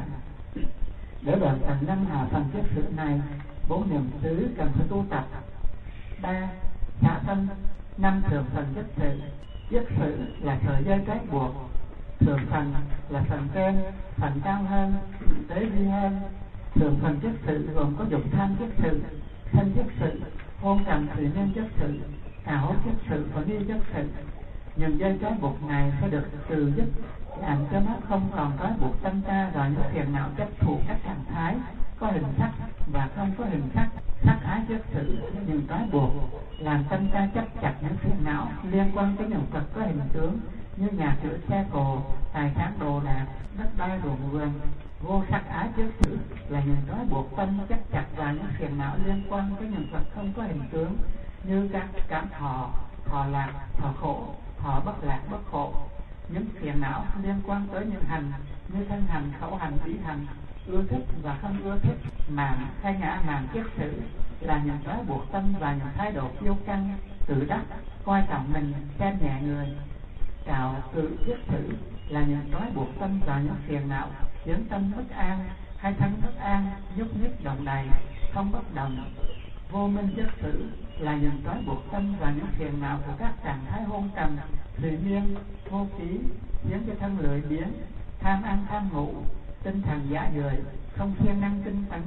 5 hà phần kiết sự này, 4 niệm xứ cần phải tu tập. 3. Xả tâm 5 thường phần kiết sự. Kiết sự là sợi dây trói buộc, thường phần là phần trên, phần cao hơn, tế vi hơn. Thường phần kiết sự gồm có dục tham kiết sự, sân kiết sự, hôn trầm thủy liên kiết sự, tà hối kiết sự và nghi kiết sự. Những dây trói buộc này sẽ được trừ dứt, làm cho nó không còn trói buộc tâm ta vào những phiền não chấp thủ các trạng thái có hình sắc và không có hình sắc. Sắc ái chấp xử những trói buộc làm tâm ta chấp chặt những phiền não liên quan tới những vật có hình tướng như nhà cửa, xe cộ, tài sản đồ đạc, đất đai, ruộng vườn. Vô sắc ái chấp xử là những trói buộc tâm chấp chặt vào những phiền não liên quan tới những vật không có hình tướng như các cảm thọ, thọ lạc, thọ khổ, thọ bất lạc, bất khổ. Những phiền não liên quan tới những hành như thân hành, khẩu hành, ý hành, ưa thích và không ưa thích. Mạn hay ngã mạn kiết sử là những trói buộc tâm và những thái độ kiêu căng, tự đắc, coi trọng mình, xem nhẹ người. Trạo cự kiết sử là những trói buộc tâm và những phiền não khiến tâm bất an hay thân bất an, nhúc nhích động đậy, không bất động. Vô minh kiết sử là những trói buộc tâm và những phiền não của các trạng thái hôn trầm, thủy miên, vô ký, khiến cho thân lười biếng, tham ăn tham ngủ, tinh thần dạ dời, không siêng năng tinh tấn.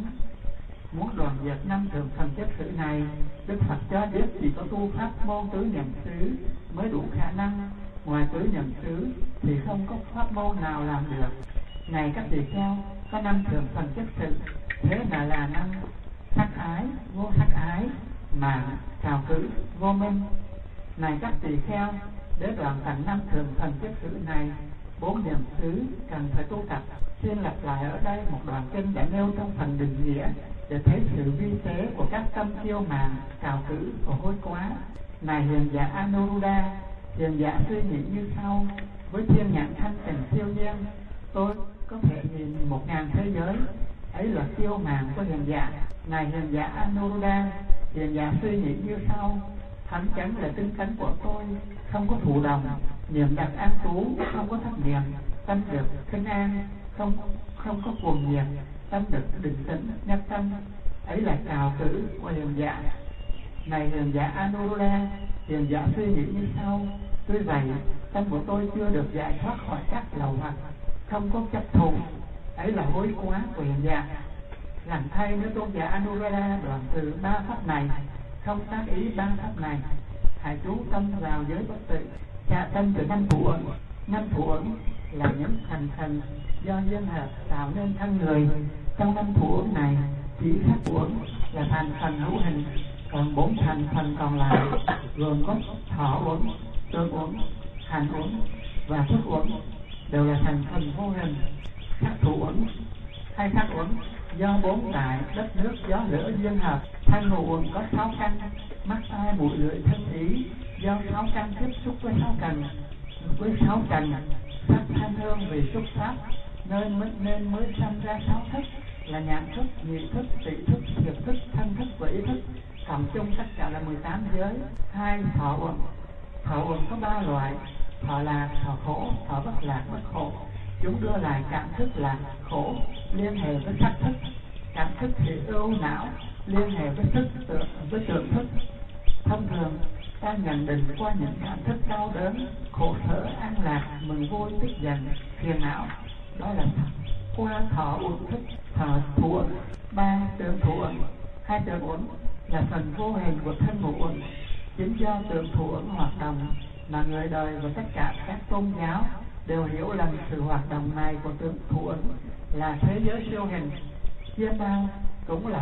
Muốn đoạn diệt năm thường phần kiết sử này, Đức Phật cho biết chỉ có tu pháp môn tứ niệm xứ mới đủ khả năng. Ngoài tứ niệm xứ thì không có pháp môn nào làm được. Này các tỳ kheo, có năm thường phần kiết sử, thế là năm sắc ái, vô sắc ái, mạn, trào cử, vô minh. Này các tỳ kheo, để đoạn thành năm thường phần kiết sử này, 4 niệm xứ cần phải tu tập. Xin lặp lại ở đây một đoạn kinh đã nêu trong phần định nghĩa để thấy sự vi tế của các tâm kiêu mạn, trào cử và hối quá. Này hiền giả Anuruddha, hiền giả suy nghĩ như sau: với thiên nhãn thanh tịnh siêu nhiên, tôi có thể nhìn 1000 thế giới, ấy là kiêu mạn của hiền giả. Này hiền giả Anuruddha, hiền giả suy nghĩ như sau: thánh chánh là tinh tấn của tôi, không có thụ động, niệm đặc an trú, không có thất niệm, tâm được khinh an, không có cuồng nhiệt, tâm được định tĩnh nhất tâm, ấy là trào cử của hiền giả. Này hiền giả Anuruddha, hiền giả suy nghĩ như sau: tuy vậy tâm của tôi chưa được giải thoát khỏi các lậu hoặc, không có chấp thù, ấy là hối quá của hiền giả. Lành thay nếu tôn giả Anuruddha đoạn từ 3 pháp này, không tác ý 3 pháp này, hãy chú tâm vào giới bất tự, hạ tâm từ 5 thủ uẩn. 5 thủ uẩn là những thành phần do duyên hợp tạo nên thân người. Trong 5 thủ uẩn này, chỉ sắc uẩn là thành phần hữu hình, còn 4 thành phần còn lại gồm có thọ uẩn, tương uẩn, hành uẩn và thức uẩn đều là thành phần vô hình. Sắc thủ uẩn hay sắc uẩn do 4 tại đất nước gió lửa duyên hợp. Thân ngũ uẩn có 6 căn: mắt, tai, mũi, lưỡi, thân, ý. Do 6 căn tiếp xúc với 6 trần, sắc, thanh, hương, vị, xúc, pháp, nên mới sanh ra 6 thức là nhãn thức, nhị thức, tỷ thức, thiệt thức, thân thức và ý thức. Tổng chung tất cả là 18 giới. 2. Thọ uẩn. Thọ uẩn có 3 loại: thọ lạc, thọ khổ, thọ bất lạc, bất khổ. Chúng đưa lại cảm thức lạc, khổ liên hệ với sắc thức, cảm thức thì ưu não liên hệ với tượng thức. Thông thường ta nhận định qua những cảm thức đau đớn, khổ sở, an lạc, mừng vui, tức giận, phiền não, đó là qua thọ uẩn thức. Thọ thủ uẩn. 3. Tượng thủ uẩn. 2 tượng uẩn là phần vô hình của thân ngũ uẩn. Chính do tượng thủ uẩn hoạt động mà người đời và tất cả các tôn giáo đều hiểu lầm sự hoạt động này của tượng thủ uẩn là thế giới siêu hình. Chiêm bao cũng là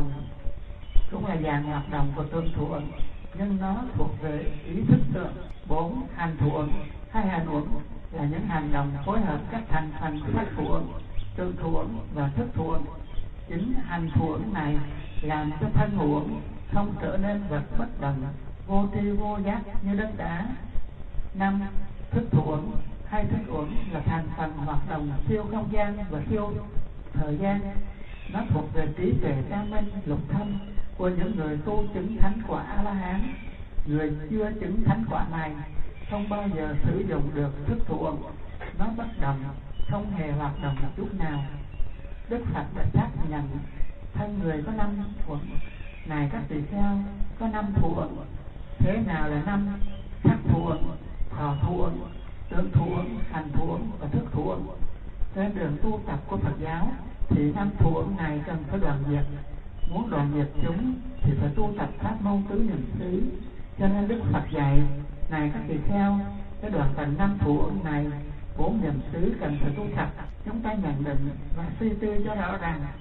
dạng hoạt động của tượng thủ uẩn, nhưng nó thuộc về ý thức tượng. 4. Hành thủ uẩn. 2 hành uẩn là những hành động phối hợp các thành phần của sắc thủ uẩn, tượng thủ uẩn và thức thủ uẩn. Chính hành thủ uẩn này làm cho thân ngũ uẩn không trở nên vật bất động, vô tri vô giác như đất đá. 5. Thức thủ uẩn. 2 thức uẩn là thành phần hoạt động siêu không gian và siêu thời gian. Nó thuộc về trí tuệ quang minh lục thâm của những người tu chứng thánh quả A La Hán. Người chưa chứng thánh quả này không bao giờ sử dụng được thức thủ uẩn. Nó bất động, không hề hoạt động một chút nào. Đức Phật đã xác nhận thân người có 5 uẩn. Này các tỳ kheo, có 5 thủ uẩn. Thế nào là 5? Sắc thủ uẩn, thọ thủ uẩn, tượng thủ uẩn, hành thủ uẩn và thức thủ uẩn. Trên đường tu tập của Phật giáo thì 5 thủ uẩn này cần phải đoạn diệt. Muốn đoạn diệt chúng thì phải tu tập pháp môn tứ niệm xứ. Cho nên Đức Phật dạy: này các tỳ kheo, cái đoạn thành 5 thủ uẩn này, 4 niệm xứ cần phải tu tập. Chúng ta nhận định và suy tư cho rõ ràng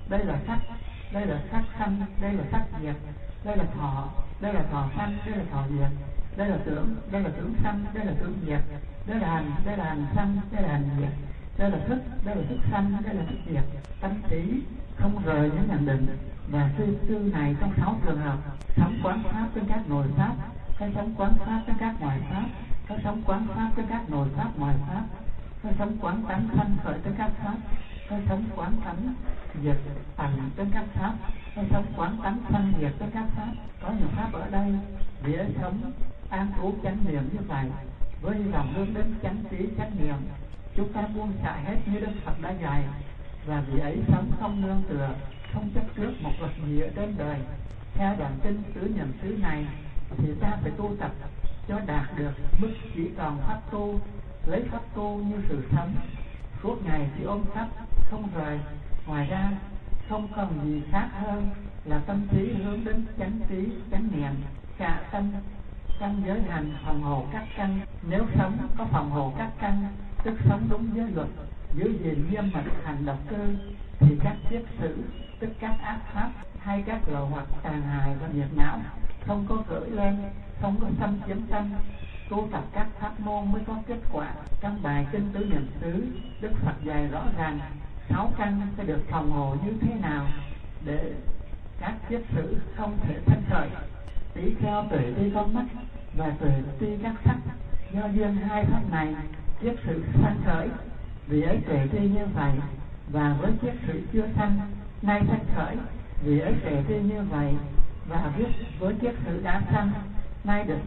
đây là sắc, đây là sắc sanh, đây là sắc diệt, đây là thọ, đây là thọ sanh, đây là thọ diệt, đây là tưởng sanh, đây là tưởng diệt, đây là hành sanh, đây là hành diệt, đây là thức sanh, đây là thức diệt. Tâm trí không rời những nhận định và suy tư này trong 6 trường hợp: sống quán pháp trên các nội pháp, hay sống quán pháp trên các ngoại pháp, hay sống quán pháp trên các nội pháp ngoại pháp, hay sống quán tánh sanh khởi trên các pháp, hay sống quán tánh diệt tánh trên các pháp, hay sống quán tánh sanh diệt trên các pháp. Có nhiều pháp ở đây vì ấy sống an trú chánh niệm như vậy, với lòng hướng đến chánh trí chánh niệm, chúng ta buông xả hết như Đức Phật đã dạy, và vì ấy sống không nương tựa, không chấp trước một vật gì ở trên đời. Theo đoạn kinh tứ niệm xứ này thì ta phải tu tập cho đạt được mức chỉ còn pháp tu, lấy pháp tu như sự sống, suốt ngày chỉ ôm pháp không rời. Ngoài ra không còn gì khác hơn là tâm trí hướng đến chánh trí chánh niệm, cả tâm trong giới hành phòng hộ các căn. Nếu sống có phòng hộ các căn, tức sống đúng giới luật, giữ gìn nghiêm mật hành độc cư, thì các kiết sử, tức các ác pháp hay các lậu hoặc tàn hại và nhiệt não không có khởi lên, không có xâm chiếm tâm. Tu tập các pháp môn mới có kết quả. Trong bài kinh tứ niệm xứ, Đức Phật dạy rõ ràng 6 căn sẽ được phòng hộ như thế nào để các kiết sử không thể thân khởi. Tỷ kheo tuệ tri con mắt và tuệ tri các sắc, do duyên hai pháp này kiết sử sanh khởi, vì ấy tuệ tri như vậy. Và với kiết sử chưa sanh nay sanh khởi, vì ấy tuệ tri như vậy. Và với kiết sử đã sanh nay được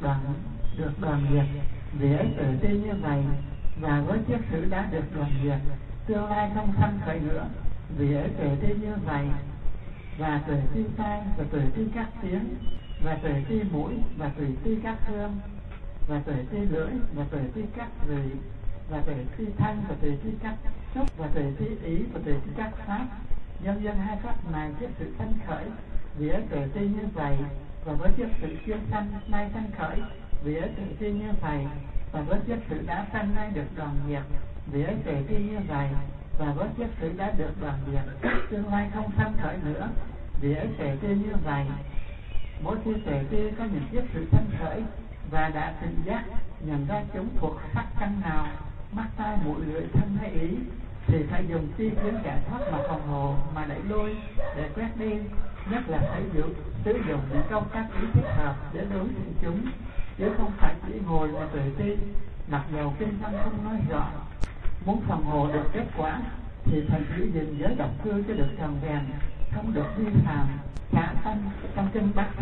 đoàn diệt, vì ấy tuệ tri như vậy. Và với kiết sử đã được đoàn diệt, tương lai không sanh khởi nữa, vì ấy tuệ tri như vậy. Và tuệ tri tai, và tuệ tri các tiếng, và tuệ tri mũi, và tuệ tri các hương, và tuệ tri lưỡi, và tuệ tri các vị, và tuệ tri thanh, và tuệ tri các xúc, và tuệ tri ý, và tuệ tri các pháp. Nhân dân hai pháp này kiết sử sanh khởi, vì ấy tuệ tri như vậy. Và với kiết sử chưa sanh nay sanh khởi, vì ấy tuệ tri như vậy. Và với kiết sử đã sanh nay được đoàn diệt, vì ấy tuệ tri như vậy. Và với kiết sử đã được đoàn diệt, tương lai không sanh khởi nữa, vì ấy tuệ tri như vậy. Mỗi khi tuệ tri có những kiết sử sanh khởi và đã tỉnh giác nhận ra chúng thuộc sắc căn nào, mắt tai mũi lưỡi thân hay ý, thì phải dùng chi kiến giải thoát mà phòng hộ, mà đẩy lui để quét đi. Nhất là phải sử dụng những câu các ý thích hợp để đối xử chúng, chứ không phải chỉ ngồi mà tuệ tri, mặc dầu kinh văn không nói rõ. Muốn phòng hộ được kết quả thì phải giữ gìn giới độc cư cho được tròn vẹn, không được vi phạm cả tâm. Trong kinh Bát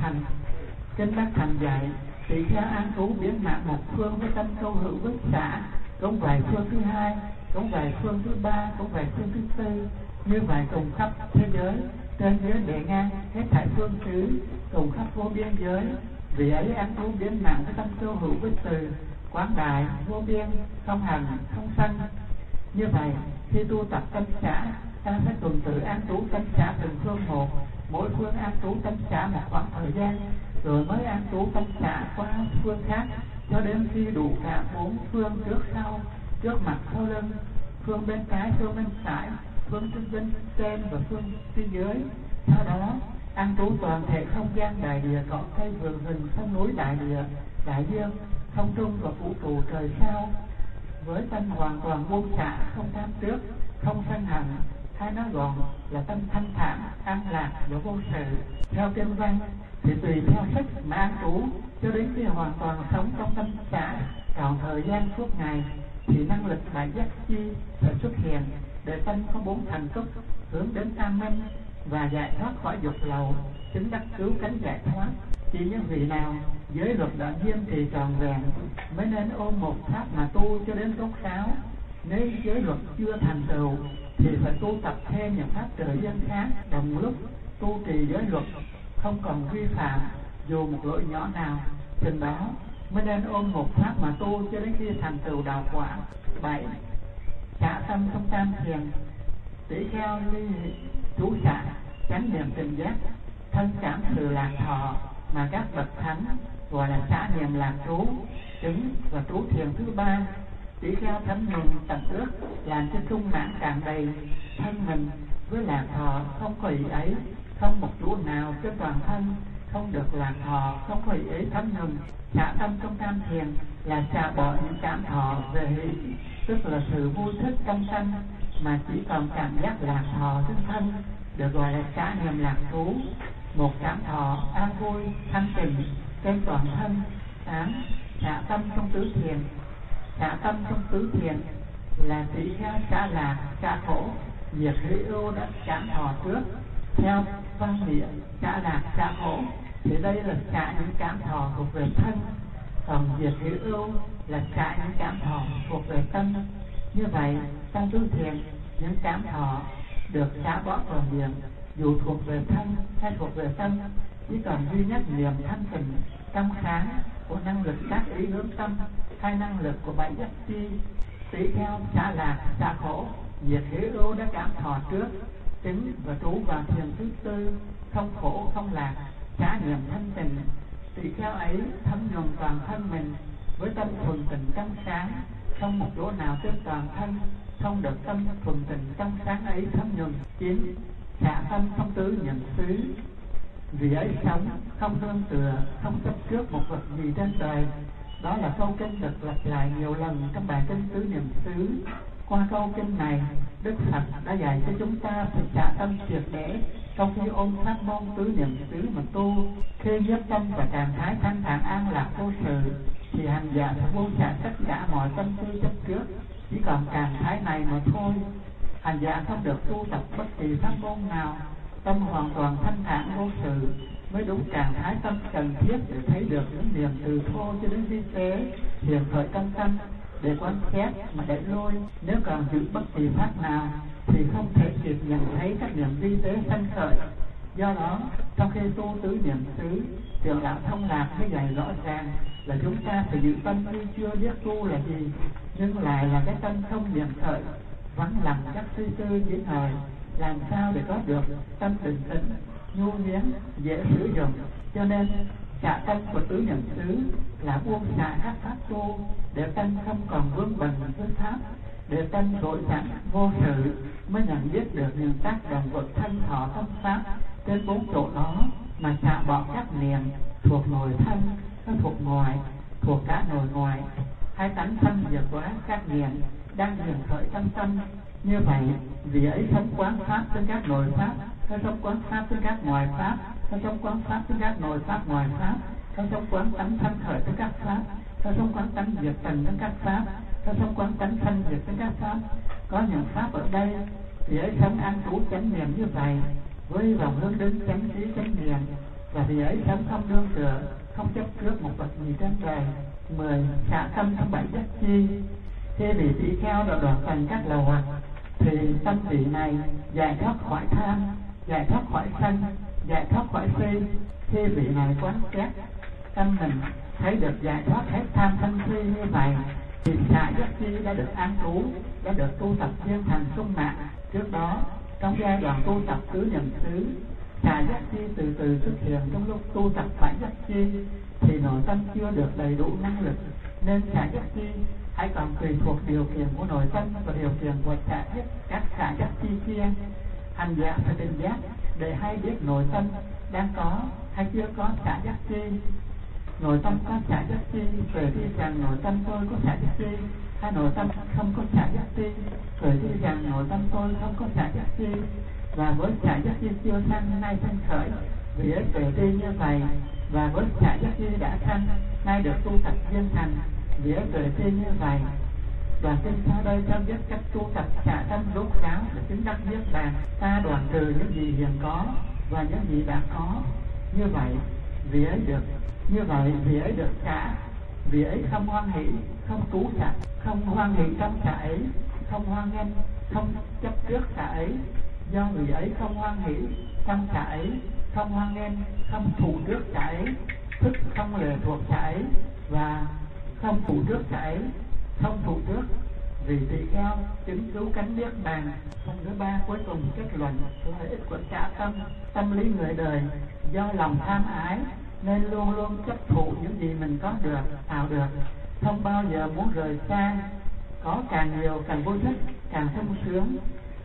Thành dạy tỳ kheo an trú biến mạng một phương với tâm câu hữu với xã, cũng vài phương thứ hai, cũng vài phương thứ ba, cũng vài phương thứ tư. Như vậy cùng khắp thế giới, trên dưới bề ngang hết thảy phương xứ, cùng khắp vô biên giới. Vì ấy an trú biến mạng với tâm câu hữu với từ, quán đại vô biên, không hành không sanh. Như vậy khi tu tập tâm xã, ta sẽ tuần tự an trú tâm xã từng phương một, mỗi phương an trú tâm xã một khoảng thời gian, rồi mới an trú tâm xã qua phương khác, cho đến khi đủ cả 4 phương trước sau, trước mặt sau lưng, phương bên trái, phương bên phải, phương bên trên và phương phía dưới. Sau đó an trú toàn thể không gian đại địa, cỏ cây vườn rừng, sông núi đại địa, đại dương, không trung và vũ trụ trời sao, với tâm hoàn toàn buông xả, không tham trước, không sân hận, hay nói gọn là tâm thanh thản, an lạc và vô sự. Theo kinh văn thì tùy theo sức mà an trú, cho đến khi hoàn toàn sống trong tâm xã trọn thời gian suốt ngày, thì năng lực đại giác chi sẽ xuất hiện, để tâm có 4 thành túc hướng đến tam minh và giải thoát khỏi dục lậu, chứng đắc cứu cánh giải thoát. Chỉ những vị nào giới luật đã nghiêm trì tròn vẹn mới nên ôm một pháp mà tu cho đến rốt ráo. Nếu giới luật chưa thành tựu thì phải tu tập thêm những pháp trợ dân khác, đồng lúc tu trì giới luật không còn vi phạm dù một lỗi nhỏ nào, chừng đó mới nên ôm một pháp mà tu cho đến khi thành tựu đạo quả. 7. Xả tâm không tam thiền. Tỷ kheo ly trú xả, chánh niệm tỉnh giác, thân cảm sự lạc thọ mà các bậc thánh gọi là xả niệm lạc trú, chứng và trú thiền thứ 3. Tỷ kheo thánh niệm tận ước làm cho trung mãn tràn đầy thân mình với lạc thọ không có ý ấy, không một chỗ nào trên toàn thân không được lạc thọ, không có ý ấy thấm nhuần. Xả tâm trong tam thiền là xả bỏ những cảm thọ về hỷ, tức là sự vui thích trong tâm, mà chỉ còn cảm giác lạc thọ trên thân, được gọi là xả niệm lạc trú. Một cảm thọ an vui thanh tịnh trên toàn thân. 8. Xả tâm trong tứ thiền. Xả tâm trong tứ thiền là tùy theo xả lạc, xả khổ, diệt hữu ưu đã cảm thọ trước. Theo văn nghĩa xả lạc, xả khổ thì đây là xả những cảm thọ thuộc về thân, còn diệt hữu ưu là xả những cảm thọ thuộc về tâm. Như vậy trong tứ thiền, những cảm thọ được xả bỏ vào miệng, dù thuộc về thân hay thuộc về tâm, chỉ còn duy nhất niềm thanh tịnh trong sáng của năng lực các ý hướng tâm hay năng lực của bảy giác chi. Tùy theo xả lạc, xả khổ, diệt hữu ưu đã cảm thọ trước, chứng và trú vào thiền thứ tư, không khổ không lạc, xả niệm thanh tịnh. Tùy theo ấy thấm nhuần toàn thân mình với tâm thuần tịnh trong sáng, không một chỗ nào trên toàn thân không được tâm thuần tịnh trong sáng ấy thấm nhuần. 9. Xả tâm không tứ nhận xứ. Vì ấy sống không nương tựa, không chấp trước một vật gì trên đời. Đó là câu kinh được lặp lại nhiều lần trong bài kinh tứ niệm xứ. Qua câu kinh này, Đức Phật đã dạy cho chúng ta phải xả tâm triệt để trong khi ôm pháp môn tứ niệm xứ mà tu. Khi nhất tâm và trạng thái thanh thản an lạc vô sự, thì hành giả sẽ buông xả tất cả mọi tâm tư chấp trước, chỉ còn trạng thái này mà thôi. Hành giả không được tu tập bất kỳ pháp môn nào, tâm hoàn toàn thanh thản vô sự mới đúng trạng thái tâm cần thiết để thấy được những niềm từ thô cho đến vi tế hiện khởi trong tâm, để quan xét mà để lôi. Nếu còn giữ bất kỳ pháp nào thì không thể kịp nhận thấy các niệm vi tế sanh khởi. Do đó trong khi tu tứ niệm xứ, Trường Lão Thông Lạc mới dạy rõ ràng là chúng ta phải giữ tâm tuy chưa biết tu là gì, nhưng lại là cái tâm không niệm khởi, vắng lặng các suy tư diễn hồi, làm sao để có được tâm bình tĩnh, nhu nhuyễn, dễ sử dụng. Cho nên xả tâm của tứ niệm xứ là buông xả các pháp tu, để tâm không còn vướng bận với pháp, để tâm trội sẵn vô sự, mới nhận biết được những tác động của thân thọ tâm pháp trên bốn chỗ đó, mà xả bỏ các niệm thuộc nội thân, thuộc ngoài, thuộc cả nội ngoại, hay tánh thân diệt quá các niệm đang hiện khởi trong tâm. Như vậy vì ấy sống quán pháp trên các nội pháp, hay sống quán pháp trên các ngoài pháp, hay sống quán pháp trên các nội pháp ngoài pháp, hay sống quán tánh thân khởi trên các pháp, hay sống quán tánh diệt trần trên các pháp, hay sống quán tánh thân diệt trên các pháp. Có những pháp ở đây vì ấy sống an trú chánh niệm như vậy, với vòng hướng đến chánh trí chánh niệm, và vì ấy sống không nương tựa, không chấp trước một vật gì trên trời. 10. Xả tâm trong bảy giác chi. Khi vị tỷ kheo đã đoạt thành các lầu hoặc, thì tâm vị này giải thoát khỏi tham, giải thoát khỏi sân, giải thoát khỏi si. Khi vị này quán xét tâm mình thấy được giải thoát hết tham sân si như vậy, thì xả giác chi đã được an trú, đã được tu tập viên thành sung mãn. Trước đó trong giai đoạn tu tập tứ niệm xứ, xả giác chi từ từ xuất hiện trong lúc tu tập bảy giác chi, thì nội tâm chưa được đầy đủ năng lực, nên xả giác chi hãy còn tùy thuộc điều kiện của nội tâm và điều kiện của xả hết các xả giác chi kia. Hành giả phải tỉnh giác để hay biết nội tâm đang có hay chưa có xả giác chi. Nội tâm có xả giác chi, về khi rằng nội tâm tôi có xả giác chi, hay nội tâm không có xả giác chi, về khi rằng nội tâm tôi không có xả giác chi. Và với xả giác chi chưa sanh nay sanh khởi, vì ấy về đi như vậy, và với xả giác chi đã sanh nay được tu tập viên thành, vì ấy về đi như vậy. Đoàn kinh sau đây cho biết cách tu tập xả tâm rốt ráo để chứng đắc niết bàn. Ta đoạn trừ những gì hiện có và những gì đã có. Như vậy vì ấy được xả, vì ấy không hoan hỷ, không trú xả, không hoan hỷ trong xả ấy, không hoan nghênh, không chấp trước xả ấy. Do vì ấy không hoan hỷ trong xả ấy, không hoan nghênh, không thủ trước xả ấy, thức không lệ thuộc xả ấy, và không thủ trước xả ấy, không thủ trước. Vì tỳ kheo chứng cứu cánh niết bàn. Phần thứ 3 cuối cùng kết luận lợi ích của xả tâm. Tâm lý người đời do lòng tham ái nên luôn luôn chấp thụ những gì mình có được, tạo được, không bao giờ muốn rời xa. Có càng nhiều càng vui thích, càng sung sướng.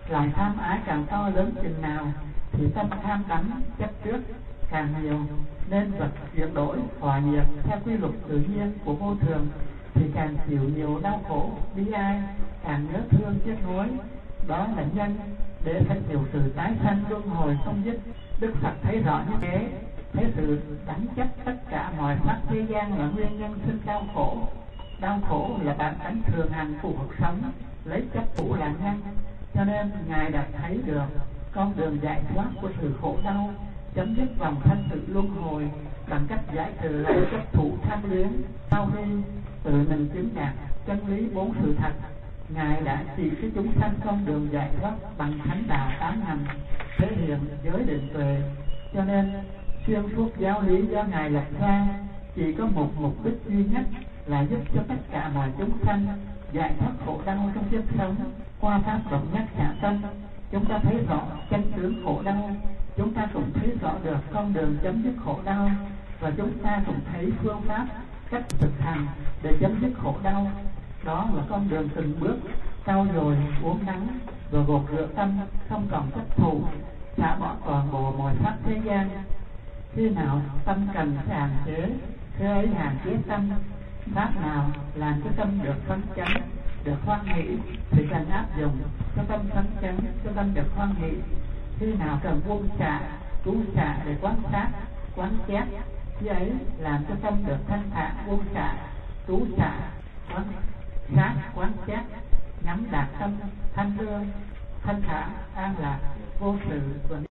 Lòng tham ái càng to lớn chừng nào thì tâm tham đắm chấp trước càng nhiều, nên vật chuyển đổi hòa nhiệt theo quy luật tự nhiên của vô thường thì càng chịu nhiều đau khổ bi ai, càng nhớ thương tiếc nuối. Đó là nhân để phải chịu sự tái sanh luân hồi không dứt. Đức Phật thấy rõ như thế, thấy sự đánh chấp tất cả mọi pháp thế gian là nguyên nhân sinh đau khổ. Đau khổ là bản tánh thường hành của cuộc sống, lấy chấp thủ là nhân, cho nên Ngài đã thấy được con đường giải thoát của sự khổ đau, chấm dứt vòng sanh tử luân hồi bằng cách giải trừ lại chấp thủ tham luyến. Sau khi tự mình chứng đạt chân lý bốn sự thật, Ngài đã chỉ cái chúng sanh con đường giải thoát bằng thánh đạo tám hành, thể hiện giới định tuệ. Cho nên xuyên suốt giáo lý do Ngài lập ra chỉ có một mục đích duy nhất là giúp cho tất cả mọi chúng sanh giải thoát khổ đau trong kiếp sống. Qua pháp độc nhất hạ tâm, chúng ta thấy rõ chân tướng khổ đau, chúng ta cũng thấy rõ được con đường chấm dứt khổ đau, và chúng ta cũng thấy phương pháp cách thực hành để chấm dứt khổ đau. Đó là con đường từng bước trau dồi uống nắng rồi gột rửa tâm, không còn chấp thù, xả bỏ toàn bộ mọi pháp thế gian. Khi nào tâm cần hạn chế, khi ấy hạn chế tâm. Pháp nào làm cho tâm được phấn chấn, được hoan hỷ thì cần áp dụng cho tâm phấn chấn, cho tâm được hoan hỷ. Khi nào cần buông xả, trú xả để quan sát, quán chép, khi ấy làm cho tâm được thanh thản, buông xả, trú xả, quán sát, quán chép, nhắm đạt tâm thanh lương, thanh thản, an lạc, vô sự.